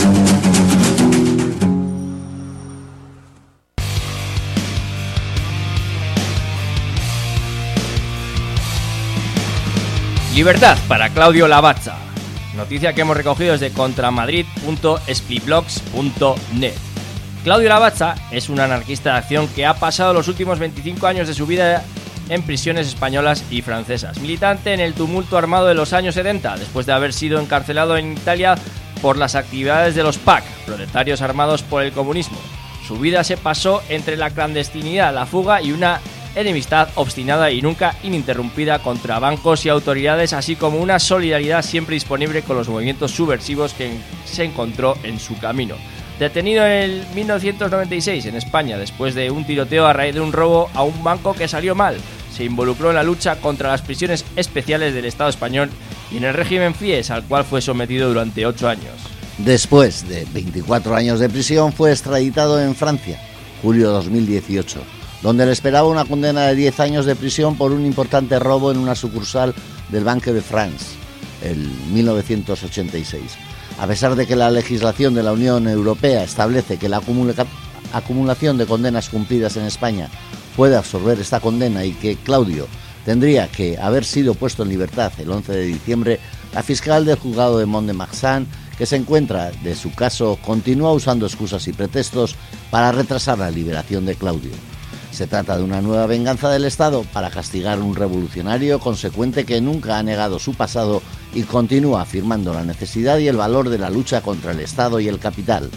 Libertad para Claudio Lavazza. Noticia que hemos recogido desde contramadrid punto splitblogs punto net. Claudio Lavazza es un anarquista de acción que ha pasado los últimos veinticinco años de su vida en prisiones españolas y francesas. Militante en el tumulto armado de los años setenta, después de haber sido encarcelado en Italia por las actividades de los P A C, proletarios armados por el comunismo. Su vida se pasó entre la clandestinidad, la fuga y una enemistad obstinada y nunca ininterrumpida contra bancos y autoridades, así como una solidaridad siempre disponible con los movimientos subversivos que se encontró en su camino. Detenido en el mil novecientos noventa y seis en España después de un tiroteo a raíz de un robo a un banco que salió mal, se involucró en la lucha contra las prisiones especiales del Estado español y en el régimen FIES, al cual fue sometido durante ocho años. Después de veinticuatro años de prisión fue extraditado en Francia, julio de dos mil dieciocho, donde le esperaba una condena de diez años de prisión por un importante robo en una sucursal del Banque de France, en mil novecientos ochenta y seis. A pesar de que la legislación de la Unión Europea establece que la acumula- acumulación de condenas cumplidas en España puede absorber esta condena y que Claudio tendría que haber sido puesto en libertad el once de diciembre, la fiscal del juzgado de Mont-de-Marsan, que se encuentra de su caso, continúa usando excusas y pretextos para retrasar la liberación de Claudio. Se trata de una nueva venganza del Estado para castigar a un revolucionario consecuente que nunca ha negado su pasado y continúa afirmando la necesidad y el valor de la lucha contra el Estado y el capital.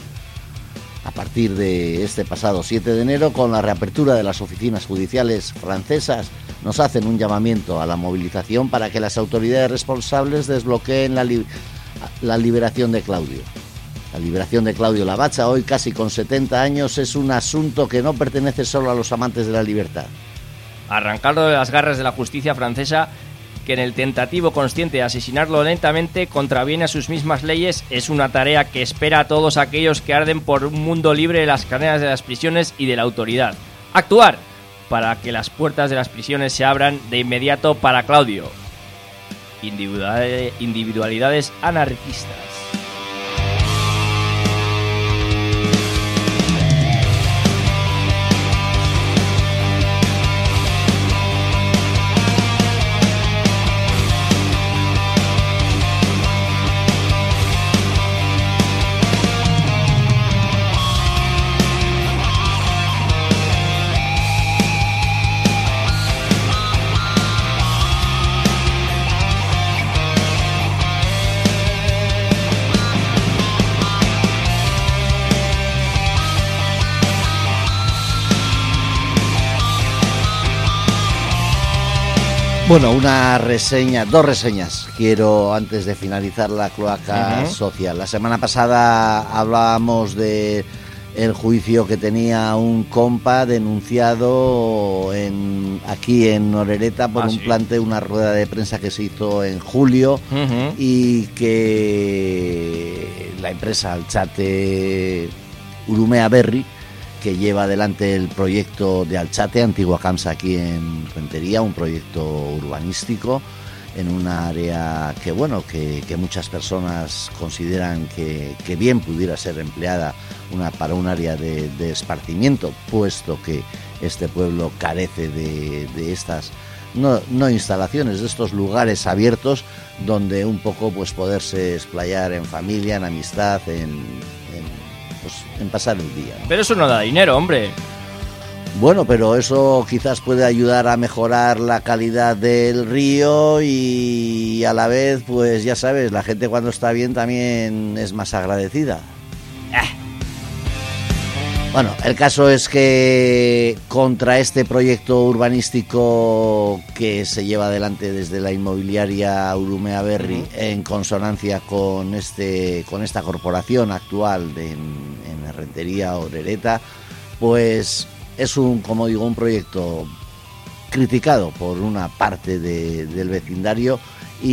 A partir de este pasado siete de enero, con la reapertura de las oficinas judiciales francesas, nos hacen un llamamiento a la movilización para que las autoridades responsables desbloqueen la, li- la liberación de Claudio. La liberación de Claudio Lavazza, hoy casi con setenta años, es un asunto que no pertenece solo a los amantes de la libertad. Arrancarlo de las garras de la justicia francesa, que en el tentativo consciente de asesinarlo lentamente contraviene a sus mismas leyes, es una tarea que espera a todos aquellos que arden por un mundo libre de las cadenas de las prisiones y de la autoridad. Actuar para que las puertas de las prisiones se abran de inmediato para Claudio. Individualidades, individualidades anarquistas. Bueno, una reseña, dos reseñas quiero antes de finalizar la cloaca uh-huh. social. La semana pasada hablábamos de el juicio que tenía un compa denunciado en, aquí en Orereta por ah, un sí. plante, una rueda de prensa que se hizo en julio uh-huh. y que la empresa Alchate Urumea Berri, que lleva adelante el proyecto de Alchate, Antigua Camsa, aquí en Rentería, un proyecto urbanístico en un área que, bueno, que, que muchas personas consideran que, que bien pudiera ser empleada una, para un área de, de esparcimiento, puesto que este pueblo carece de, de estas no, no instalaciones, de estos lugares abiertos donde un poco pues poderse explayar en familia, en amistad, en... en Pues en pasar el día, ¿no? Pero eso no da dinero, hombre. Bueno, pero eso quizás puede ayudar a mejorar la calidad del río y a la vez, pues ya sabes, la gente cuando está bien también es más agradecida. Eh. Bueno, el caso es que contra este proyecto urbanístico que se lleva adelante desde la inmobiliaria Urumea Berri, uh-huh. en consonancia con este con esta corporación actual de, en, en Errentería Orereta, pues es un, como digo, un proyecto criticado por una parte de, del vecindario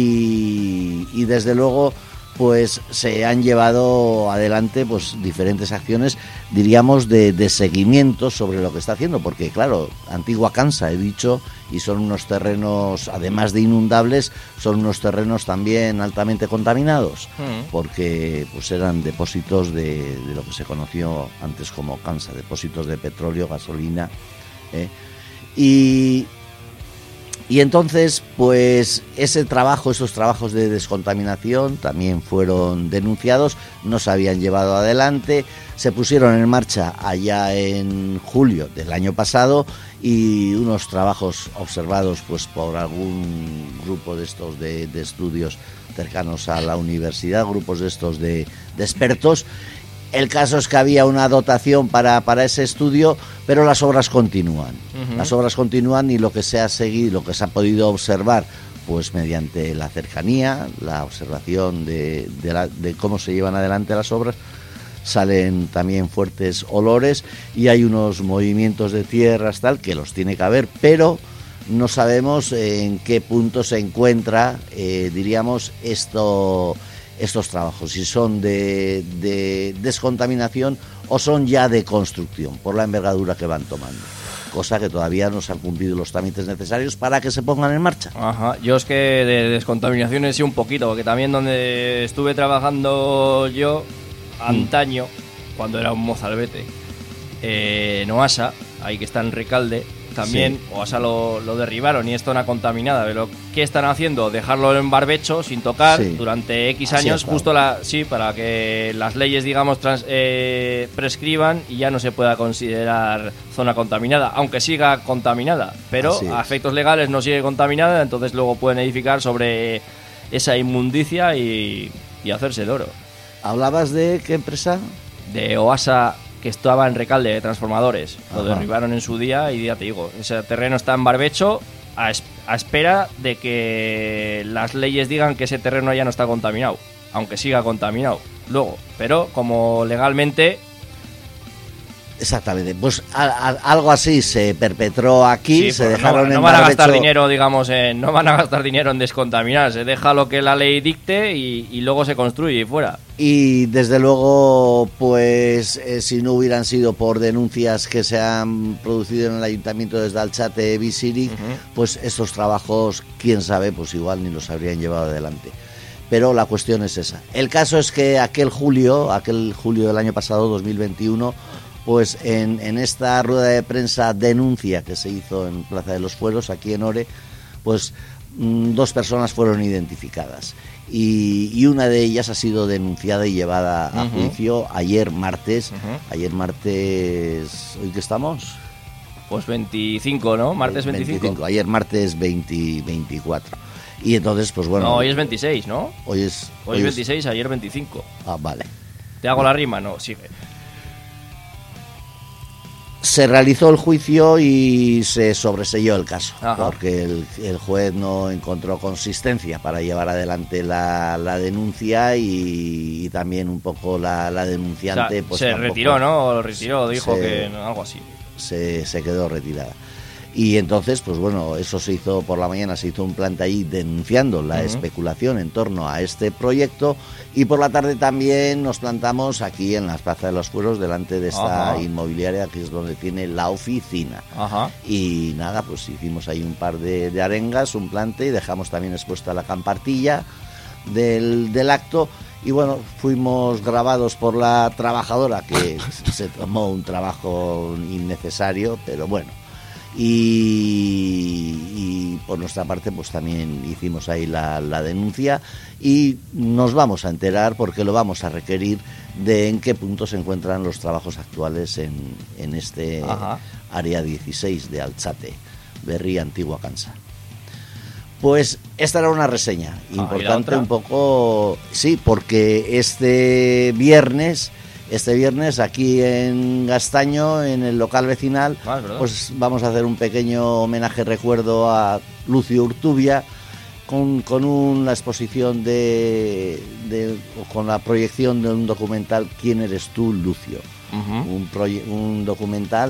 y, y desde luego pues se han llevado adelante pues diferentes acciones, diríamos, de, de seguimiento sobre lo que está haciendo, porque claro, Antigua Cansa, he dicho, y son unos terrenos, además de inundables, son unos terrenos también altamente contaminados, mm. porque pues eran depósitos de, de lo que se conoció antes como Cansa, depósitos de petróleo, gasolina, ¿eh? y... Y entonces, pues ese trabajo, esos trabajos de descontaminación también fueron denunciados, no se habían llevado adelante, se pusieron en marcha allá en julio del año pasado y unos trabajos observados pues por algún grupo de estos de, de estudios cercanos a la universidad, grupos de estos de, de expertos. El caso es que había una dotación para, para ese estudio, pero las obras continúan. Uh-huh. Las obras continúan y lo que se ha seguido, lo que se ha podido observar, pues mediante la cercanía, la observación de, de, la, de cómo se llevan adelante las obras, salen también fuertes olores y hay unos movimientos de tierras tal que los tiene que haber, pero no sabemos en qué punto se encuentra, eh, diríamos, esto... estos trabajos, si son de, de descontaminación o son ya de construcción, por la envergadura que van tomando, cosa que todavía no se han cumplido los trámites necesarios para que se pongan en marcha. Ajá, yo es que de descontaminación sí un poquito, porque también donde estuve trabajando yo antaño, mm. cuando era un mozalbete, eh, en Oasa, ahí que está en Recalde, también sí. Oasa lo, lo derribaron y es zona contaminada. Pero ¿qué están haciendo? Dejarlo en barbecho sin tocar sí. durante X Así años, justo la sí para que las leyes, digamos, trans, eh, prescriban y ya no se pueda considerar zona contaminada, aunque siga contaminada, pero a efectos legales no sigue contaminada, entonces luego pueden edificar sobre esa inmundicia y, y hacerse el oro. ¿Hablabas de qué empresa? De Oasa, que estaba en Recalde de transformadores. Lo Ajá. derribaron en su día y ya te digo, ese terreno está en barbecho a, es, a espera de que las leyes digan que ese terreno ya no está contaminado, aunque siga contaminado luego, pero como legalmente... Exactamente, pues a, a, algo así se perpetró aquí, sí, se pues dejaron no, en no van barbecho... a gastar dinero, digamos, en, no van a gastar dinero en descontaminar, se deja lo que la ley dicte y, y luego se construye y fuera. Y desde luego, pues eh, si no hubieran sido por denuncias que se han producido en el ayuntamiento desde Alchate, Visirik, uh-huh. pues estos trabajos, quién sabe, pues igual ni los habrían llevado adelante. Pero la cuestión es esa. El caso es que aquel julio, aquel julio del año pasado, dos mil veintiuno, pues en, en esta rueda de prensa denuncia que se hizo en Plaza de los Fueros, aquí en Ore, pues mmm, dos personas fueron identificadas y, y una de ellas ha sido denunciada y llevada a uh-huh. juicio ayer martes, uh-huh. ayer martes, ¿hoy qué estamos? Pues veinticinco, ¿no? Martes veinticinco. veinticinco, ayer martes veinte, veinticuatro. Y entonces, pues bueno... No, hoy es veintiséis, ¿no? Hoy es... Hoy, hoy es veintiséis, es... ayer veinticinco. Ah, vale. ¿Te hago la rima? No, sigue. Se realizó el juicio y se sobreseyó el caso, Ajá. porque el, el juez no encontró consistencia para llevar adelante la, la denuncia y, y también un poco la, la denunciante... O sea, pues se retiró, ¿no? Lo retiró, dijo se, que no, algo así. Se, se quedó retirada. Y entonces, pues bueno, eso se hizo por la mañana, se hizo un plante ahí denunciando la uh-huh. especulación en torno a este proyecto y por la tarde también nos plantamos aquí en la Plaza de los Fueros delante de esta uh-huh. inmobiliaria que es donde tiene la oficina. Uh-huh. Y nada, pues hicimos ahí un par de, de arengas, un plante y dejamos también expuesta la campartilla del, del acto. Y bueno, fuimos grabados por la trabajadora que se tomó un trabajo innecesario, pero bueno. Y, y por nuestra parte pues también hicimos ahí la, la denuncia y nos vamos a enterar porque lo vamos a requerir de en qué punto se encuentran los trabajos actuales en, en este Ajá. área dieciséis de Alchate, Berri, Antigua Cansa. Pues esta era una reseña importante, un poco, sí, porque este viernes este viernes aquí en Gastaño, en el local vecinal, Ah, pues vamos a hacer un pequeño homenaje recuerdo a Lucio Urtubia con, con una exposición de, de con la proyección de un documental ¿Quién eres tú, Lucio? Uh-huh. Un, proye- un documental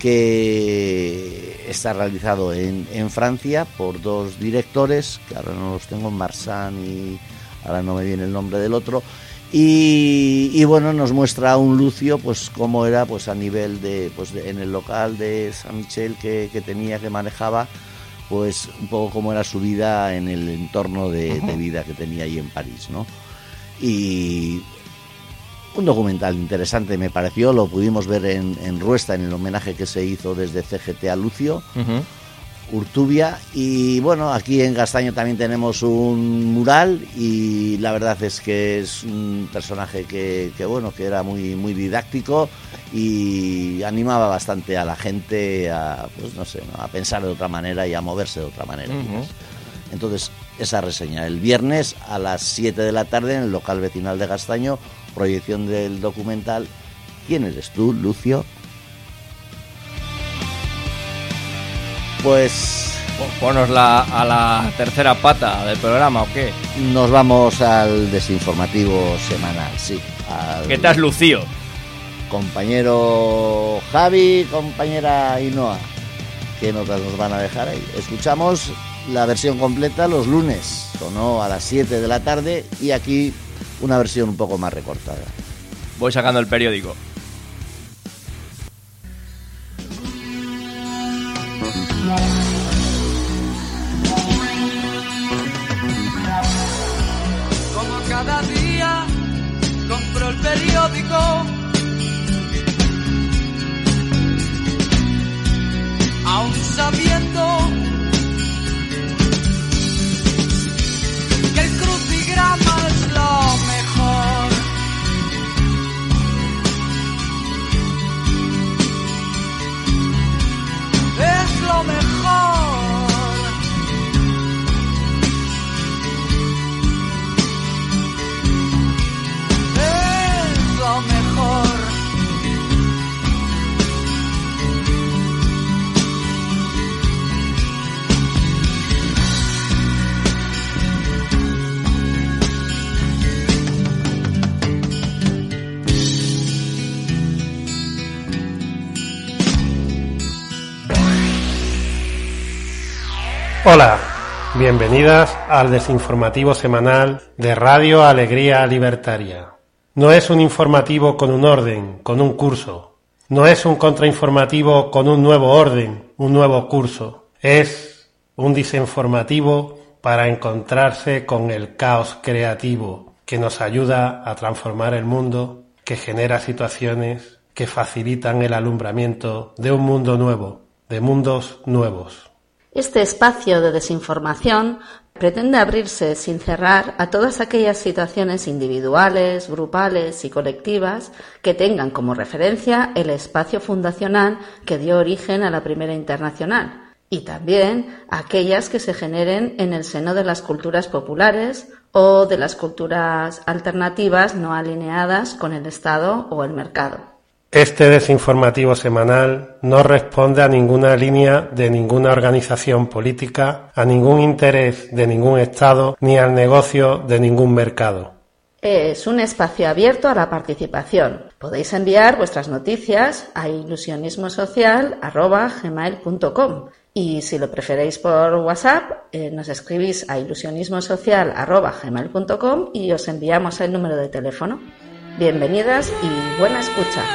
que está realizado en, en Francia por dos directores, que ahora no los tengo, Marsan y ahora no me viene el nombre del otro. Y, y bueno, nos muestra a un Lucio, pues cómo era, pues a nivel de, pues de, en el local de San Michel que, que tenía, que manejaba, pues un poco cómo era su vida en el entorno de, de vida que tenía ahí en París, ¿no? Y un documental interesante me pareció, lo pudimos ver en, en Ruesta, en el homenaje que se hizo desde C G T a Lucio. Uh-huh. Urtubia, y bueno, aquí en Gastaño también tenemos un mural y la verdad es que es un personaje que, que bueno, que era muy muy didáctico y animaba bastante a la gente a, pues no sé, ¿no? a pensar de otra manera y a moverse de otra manera. Uh-huh. Entonces, esa reseña el viernes a las siete de la tarde en el local vecinal de Gastaño, proyección del documental ¿Quién eres tú, Lucio? Pues ponos la, a la tercera pata del programa, ¿o qué? Nos vamos al desinformativo semanal, sí. Al ¿Qué te has lucido? Compañero Javi, compañera Ainhoa, ¿qué notas nos van a dejar ahí? Escuchamos la versión completa los lunes, sonó a las siete de la tarde, y aquí una versión un poco más recortada. Voy sacando el periódico. Como cada día compro el periódico, aún sabiendo que el crucigrama es lo mejor. Es lo mejor. Es lo mejor. Hola, bienvenidas al desinformativo semanal de Radio Alegría Libertaria. No es un informativo con un orden, con un curso. No es un contrainformativo con un nuevo orden, un nuevo curso. Es un desinformativo para encontrarse con el caos creativo que nos ayuda a transformar el mundo, que genera situaciones que facilitan el alumbramiento de un mundo nuevo, de mundos nuevos. Este espacio de desinformación pretende abrirse sin cerrar a todas aquellas situaciones individuales, grupales y colectivas que tengan como referencia el espacio fundacional que dio origen a la Primera Internacional, y también aquellas que se generen en el seno de las culturas populares o de las culturas alternativas no alineadas con el Estado o el mercado. Este desinformativo semanal no responde a ninguna línea de ninguna organización política, a ningún interés de ningún Estado, ni al negocio de ningún mercado. Es un espacio abierto a la participación. Podéis enviar vuestras noticias a ilusionismosocial arroba gmail punto com y si lo preferéis por WhatsApp, eh, nos escribís a ilusionismosocial arroba gmail punto com y os enviamos el número de teléfono. Bienvenidas y buena escucha.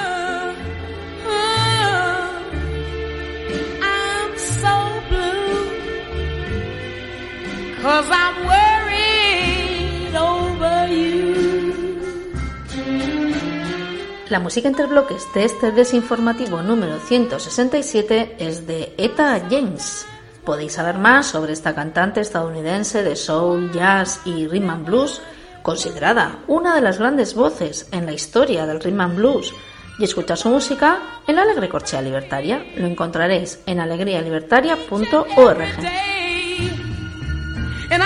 Cause I'm worried over you. La música entre bloques de este desinformativo número ciento sesenta y siete es de Etta James. Podéis saber más sobre esta cantante estadounidense de soul, jazz y rhythm and blues, considerada una de las grandes voces en la historia del rhythm and blues, y escuchar su música en la Alegre Corchea Libertaria. Lo encontraréis en alegría libertaria punto org. And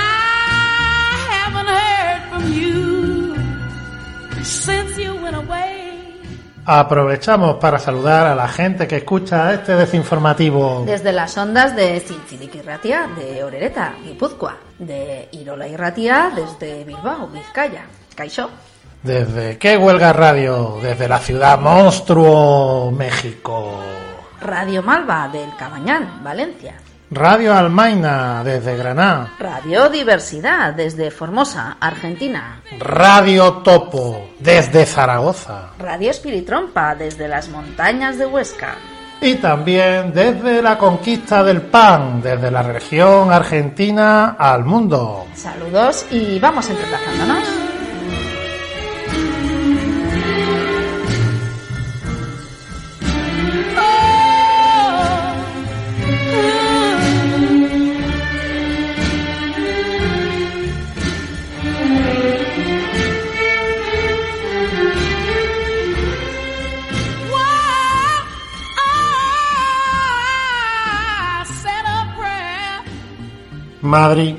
I haven't heard from you since you went away. Aprovechamos para saludar a la gente que escucha este desinformativo. Desde las ondas de Zintzilik Irratia, de Orereta, Guipúzcoa, de Irola Irratia, desde Bilbao, Vizcaya. Kaixo. Desde ¿Qué Huelga Radio? Desde la ciudad monstruo, México. Radio Malva, del Cabañán, Valencia. Radio Almaina, desde Granada. Radio Diversidad, desde Formosa, Argentina. Radio Topo, desde Zaragoza. Radio Espiritrompa, desde las montañas de Huesca. Y también desde la conquista del pan, desde la región argentina al mundo. Saludos y vamos entrelazándonos. Madrid,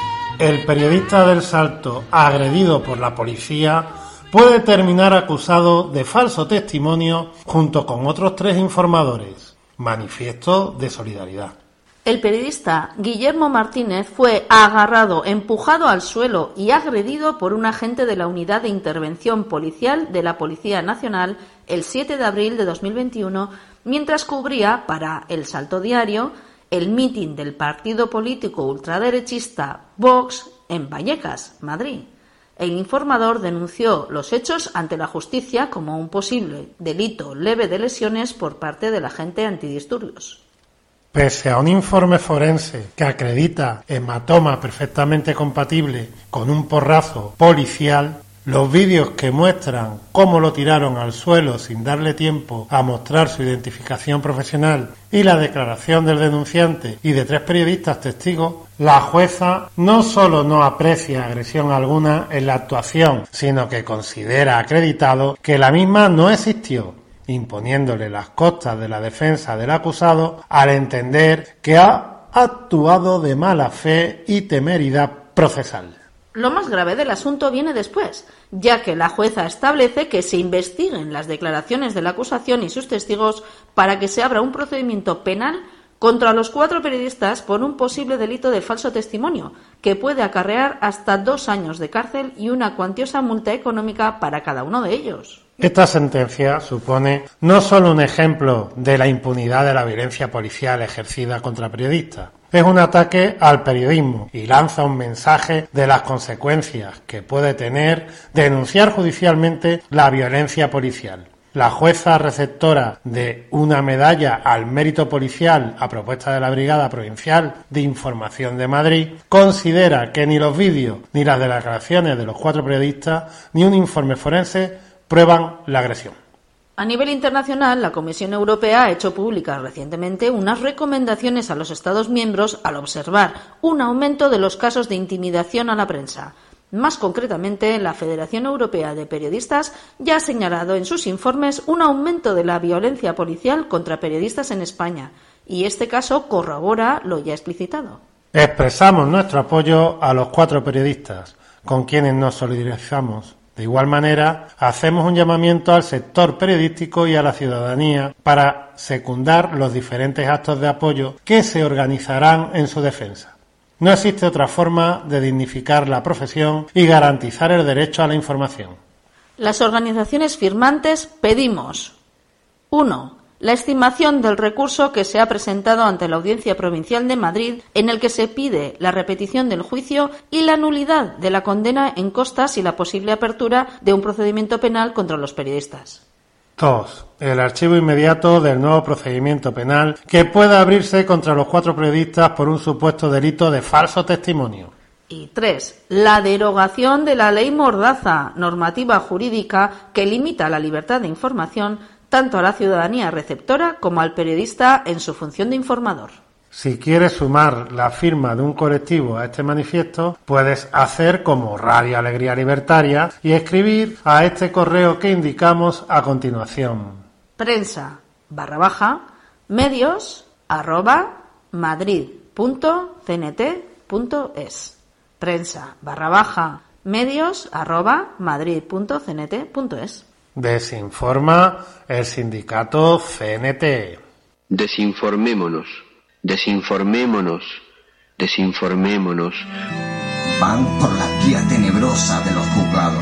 el periodista del Salto agredido por la policía puede terminar acusado de falso testimonio junto con otros tres informadores. Manifiesto de solidaridad. El periodista Guillermo Martínez fue agarrado, empujado al suelo y agredido por un agente de la Unidad de Intervención Policial de la Policía Nacional el siete de abril de dos mil veintiuno mientras cubría para El Salto Diario el mitin del partido político ultraderechista Vox en Vallecas, Madrid. El informador denunció los hechos ante la justicia como un posible delito leve de lesiones por parte del agente antidisturbios. Pese a un informe forense que acredita hematoma perfectamente compatible con un porrazo policial, los vídeos que muestran cómo lo tiraron al suelo sin darle tiempo a mostrar su identificación profesional y la declaración del denunciante y de tres periodistas testigos, la jueza no solo no aprecia agresión alguna en la actuación, sino que considera acreditado que la misma no existió, imponiéndole las costas de la defensa del acusado al entender que ha actuado de mala fe y temeridad procesal. Lo más grave del asunto viene después, ya que la jueza establece que se investiguen las declaraciones de la acusación y sus testigos para que se abra un procedimiento penal contra los cuatro periodistas por un posible delito de falso testimonio, que puede acarrear hasta dos años de cárcel y una cuantiosa multa económica para cada uno de ellos. Esta sentencia supone no solo un ejemplo de la impunidad de la violencia policial ejercida contra periodistas, es un ataque al periodismo y lanza un mensaje de las consecuencias que puede tener denunciar judicialmente la violencia policial. La jueza receptora de una medalla al mérito policial a propuesta de la Brigada Provincial de Información de Madrid considera que ni los vídeos ni las declaraciones de los cuatro periodistas ni un informe forense prueban la agresión. A nivel internacional, la Comisión Europea ha hecho públicas recientemente unas recomendaciones a los Estados miembros al observar un aumento de los casos de intimidación a la prensa. Más concretamente, la Federación Europea de Periodistas ya ha señalado en sus informes un aumento de la violencia policial contra periodistas en España, y este caso corrobora lo ya explicitado. Expresamos nuestro apoyo a los cuatro periodistas, con quienes nos solidarizamos. De igual manera, hacemos un llamamiento al sector periodístico y a la ciudadanía para secundar los diferentes actos de apoyo que se organizarán en su defensa. No existe otra forma de dignificar la profesión y garantizar el derecho a la información. Las organizaciones firmantes pedimos: uno. La estimación del recurso que se ha presentado ante la Audiencia Provincial de Madrid, en el que se pide la repetición del juicio y la nulidad de la condena en costas y la posible apertura de un procedimiento penal contra los periodistas. dos. El archivo inmediato del nuevo procedimiento penal que pueda abrirse contra los cuatro periodistas por un supuesto delito de falso testimonio. Y tres. La derogación de la ley Mordaza, normativa jurídica que limita la libertad de información tanto a la ciudadanía receptora como al periodista en su función de informador. Si quieres sumar la firma de un colectivo a este manifiesto, puedes hacer como Radio Alegría Libertaria y escribir a este correo que indicamos a continuación. Prensa barra baja medios arroba madrid punto cnt punto es. Prensa barra baja medios arroba madrid punto cnt punto es. Desinforma el sindicato C N T. Desinformémonos, desinformémonos, desinformémonos. Van por la vía tenebrosa de los juzgados.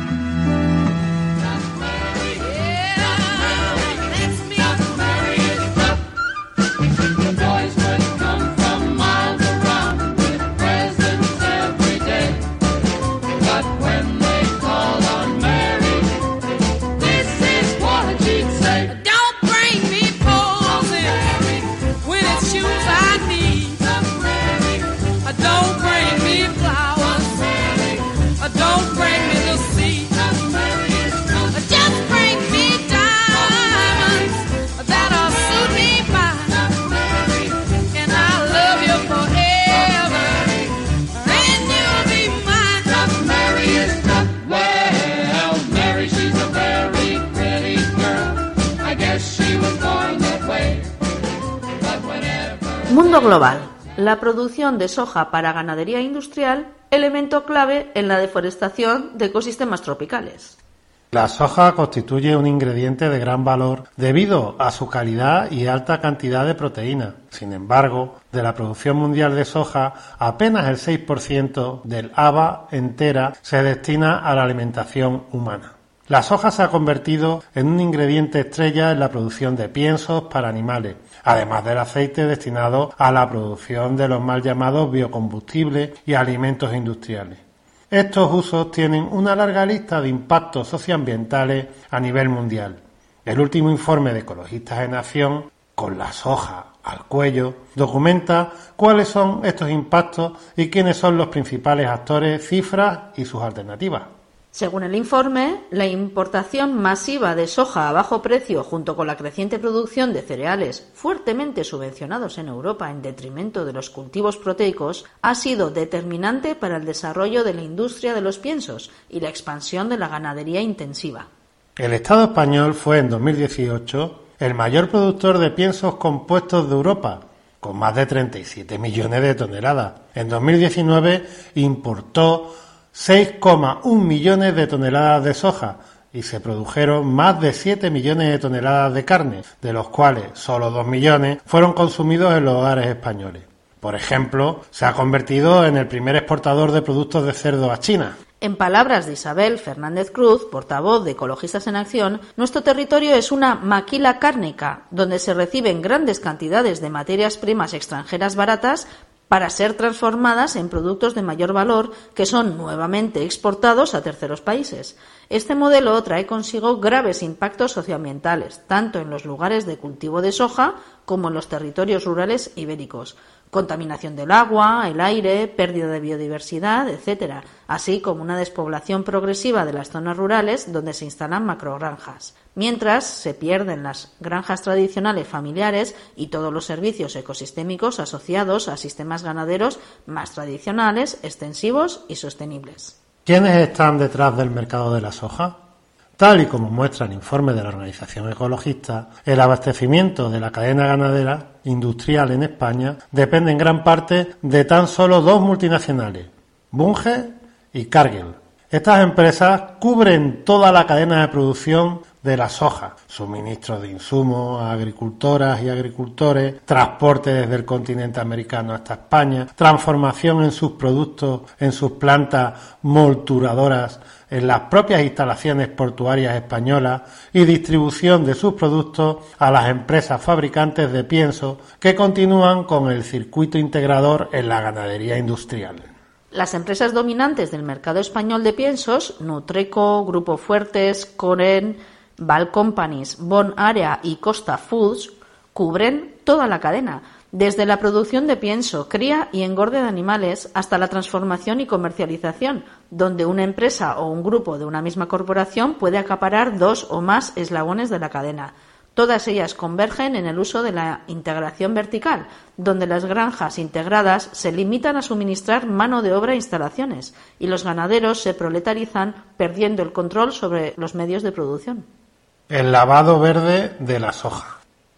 Mundo global. La producción de soja para ganadería industrial, elemento clave en la deforestación de ecosistemas tropicales. La soja constituye un ingrediente de gran valor debido a su calidad y alta cantidad de proteína. Sin embargo, de la producción mundial de soja, apenas el seis por ciento del haba entera se destina a la alimentación humana. La soja se ha convertido en un ingrediente estrella en la producción de piensos para animales, además del aceite destinado a la producción de los mal llamados biocombustibles y alimentos industriales. Estos usos tienen una larga lista de impactos socioambientales a nivel mundial. El último informe de Ecologistas en Acción, con la soja al cuello, documenta cuáles son estos impactos y quiénes son los principales actores, cifras y sus alternativas. Según el informe, la importación masiva de soja a bajo precio junto con la creciente producción de cereales fuertemente subvencionados en Europa en detrimento de los cultivos proteicos ha sido determinante para el desarrollo de la industria de los piensos y la expansión de la ganadería intensiva. El Estado español fue en dos mil dieciocho el mayor productor de piensos compuestos de Europa, con más de treinta y siete millones de toneladas. En dos mil diecinueve importó seis coma uno millones de toneladas de soja y se produjeron más de siete millones de toneladas de carne, de los cuales solo dos millones fueron consumidos en los hogares españoles. Por ejemplo, se ha convertido en el primer exportador de productos de cerdo a China. En palabras de Isabel Fernández Cruz, portavoz de Ecologistas en Acción, nuestro territorio es una maquila cárnica, donde se reciben grandes cantidades de materias primas extranjeras baratas para ser transformadas en productos de mayor valor que son nuevamente exportados a terceros países. Este modelo trae consigo graves impactos socioambientales, tanto en los lugares de cultivo de soja como en los territorios rurales ibéricos. Contaminación del agua, el aire, pérdida de biodiversidad, etcétera, así como una despoblación progresiva de las zonas rurales donde se instalan macrogranjas. Mientras se pierden las granjas tradicionales familiares y todos los servicios ecosistémicos asociados a sistemas ganaderos más tradicionales, extensivos y sostenibles. ¿Quiénes están detrás del mercado de la soja? Tal y como muestra el informe de la organización ecologista, el abastecimiento de la cadena ganadera industrial en España depende en gran parte de tan solo dos multinacionales, Bunge y Cargill. Estas empresas cubren toda la cadena de producción de la soja, suministro de insumos a agricultoras y agricultores, transporte desde el continente americano hasta España, transformación en sus productos en sus plantas molturadoras en las propias instalaciones portuarias españolas y distribución de sus productos a las empresas fabricantes de pienso que continúan con el circuito integrador en la ganadería industrial. Las empresas dominantes del mercado español de piensos, Nutreco, Grupo Fuertes, Coren, Val Companies, Bon Area y Costa Foods, cubren toda la cadena, desde la producción de pienso, cría y engorde de animales hasta la transformación y comercialización, donde una empresa o un grupo de una misma corporación puede acaparar dos o más eslabones de la cadena. Todas ellas convergen en el uso de la integración vertical, donde las granjas integradas se limitan a suministrar mano de obra e instalaciones, y los ganaderos se proletarizan perdiendo el control sobre los medios de producción. El lavado verde de la soja.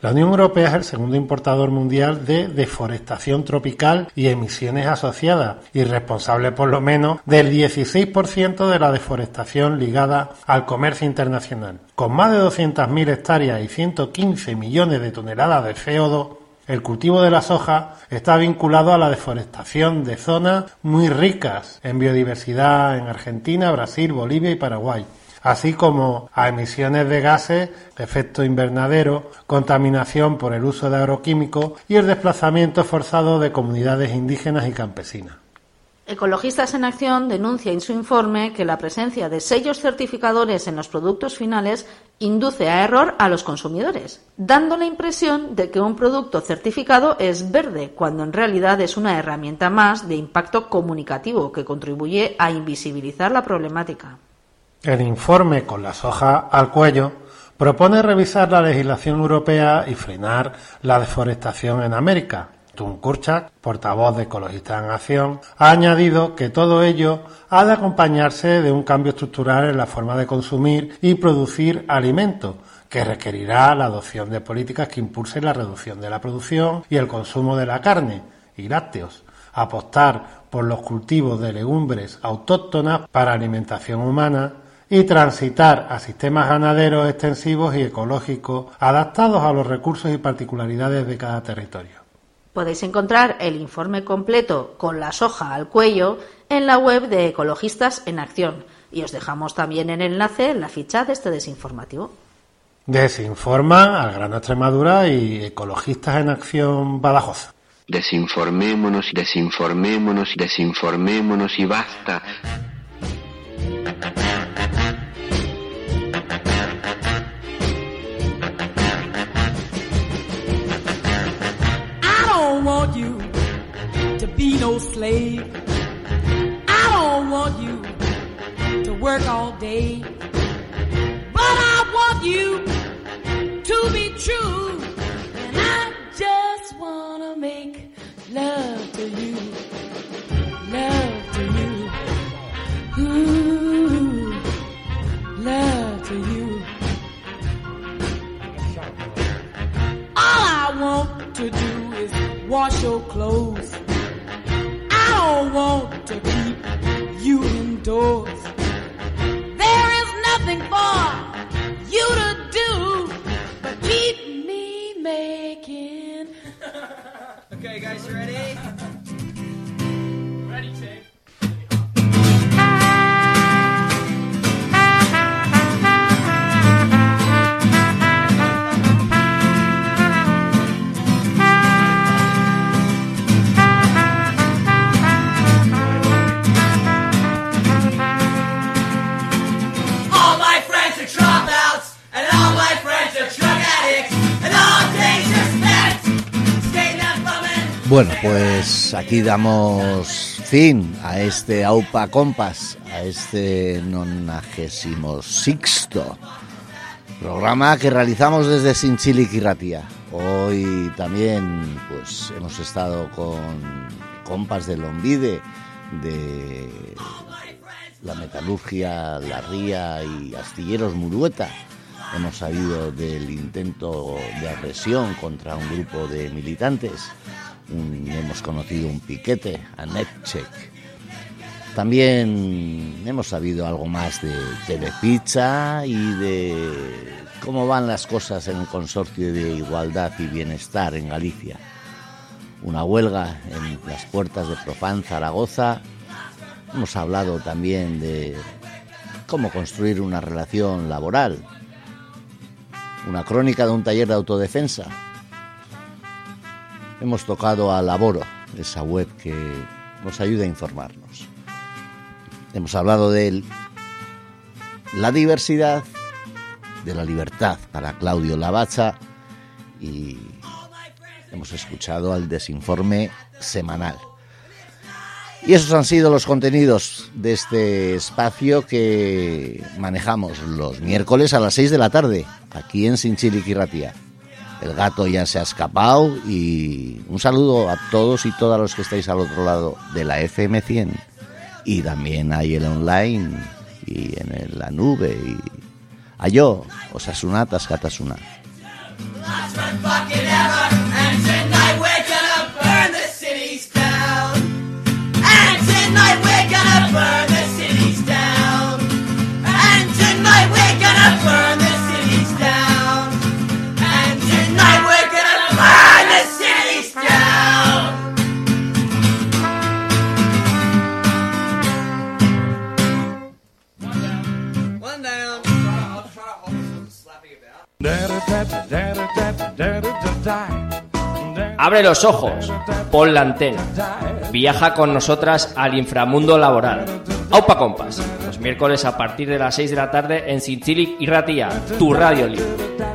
La Unión Europea es el segundo importador mundial de deforestación tropical y emisiones asociadas y responsable por lo menos del dieciséis por ciento de la deforestación ligada al comercio internacional. Con más de doscientas mil hectáreas y ciento quince millones de toneladas de C O dos, el cultivo de la soja está vinculado a la deforestación de zonas muy ricas en biodiversidad en Argentina, Brasil, Bolivia y Paraguay, así como a emisiones de gases de efecto invernadero, contaminación por el uso de agroquímicos y el desplazamiento forzado de comunidades indígenas y campesinas. Ecologistas en Acción denuncia en su informe que la presencia de sellos certificadores en los productos finales induce a error a los consumidores, dando la impresión de que un producto certificado es verde, cuando en realidad es una herramienta más de impacto comunicativo que contribuye a invisibilizar la problemática. El informe Con la soja al cuello propone revisar la legislación europea y frenar la deforestación en América. Tun Kurchak, portavoz de Ecologistas en Acción, ha añadido que todo ello ha de acompañarse de un cambio estructural en la forma de consumir y producir alimentos, que requerirá la adopción de políticas que impulsen la reducción de la producción y el consumo de la carne y lácteos, apostar por los cultivos de legumbres autóctonas para alimentación humana y transitar a sistemas ganaderos extensivos y ecológicos adaptados a los recursos y particularidades de cada territorio. Podéis encontrar el informe completo Con la soja al cuello en la web de Ecologistas en Acción y os dejamos también el enlace en la ficha de este desinformativo. Desinforma al Grano Extremadura y Ecologistas en Acción Badajoz. Desinformémonos, desinformémonos, desinformémonos y basta. I don't want you to be no slave. I don't want you to work all day. But I want you to be true. And I just wanna make love to you. Love to you. Ooh, love to you. All I want to do is wash your clothes. I don't want to keep you indoors. There is nothing for you to do but keep me making. Okay, guys, you ready? Ready, Jake. Bueno, pues aquí damos fin a este Aupa Compas, a este nonagésimo sexto programa que realizamos desde Zintzilik Irratia. Hoy también pues hemos estado con compas de Lonbide, de la metalurgia La Ría y Astilleros Murueta. Hemos sabido del intento de agresión contra un grupo de militantes. Un, hemos conocido un piquete, a Netchek. También hemos sabido algo más de Telepizza y de cómo van las cosas en el Consorcio de Igualdad y Bienestar en Galicia. Una huelga en las puertas de Profan, Zaragoza. Hemos hablado también de cómo construir una relación laboral. Una crónica de un taller de autodefensa. Hemos tocado a Laboro, esa web que nos ayuda a informarnos. Hemos hablado de la diversidad, de la libertad para Claudio Lavazza y hemos escuchado al desinforme semanal. Y esos han sido los contenidos de este espacio que manejamos los miércoles a las seis de la tarde, aquí en Zintzilik Irratia. El gato ya se ha escapado y un saludo a todos y todas los que estáis al otro lado de la F M cien. Y también hay el online y en el, la nube. Y... Ayo, Osasuna, Tascatasuna. Abre los ojos, pon la antena, viaja con nosotras al inframundo laboral. Aupa Compas, los miércoles a partir de las seis de la tarde en Zintzilik y Ratia, tu radio libre.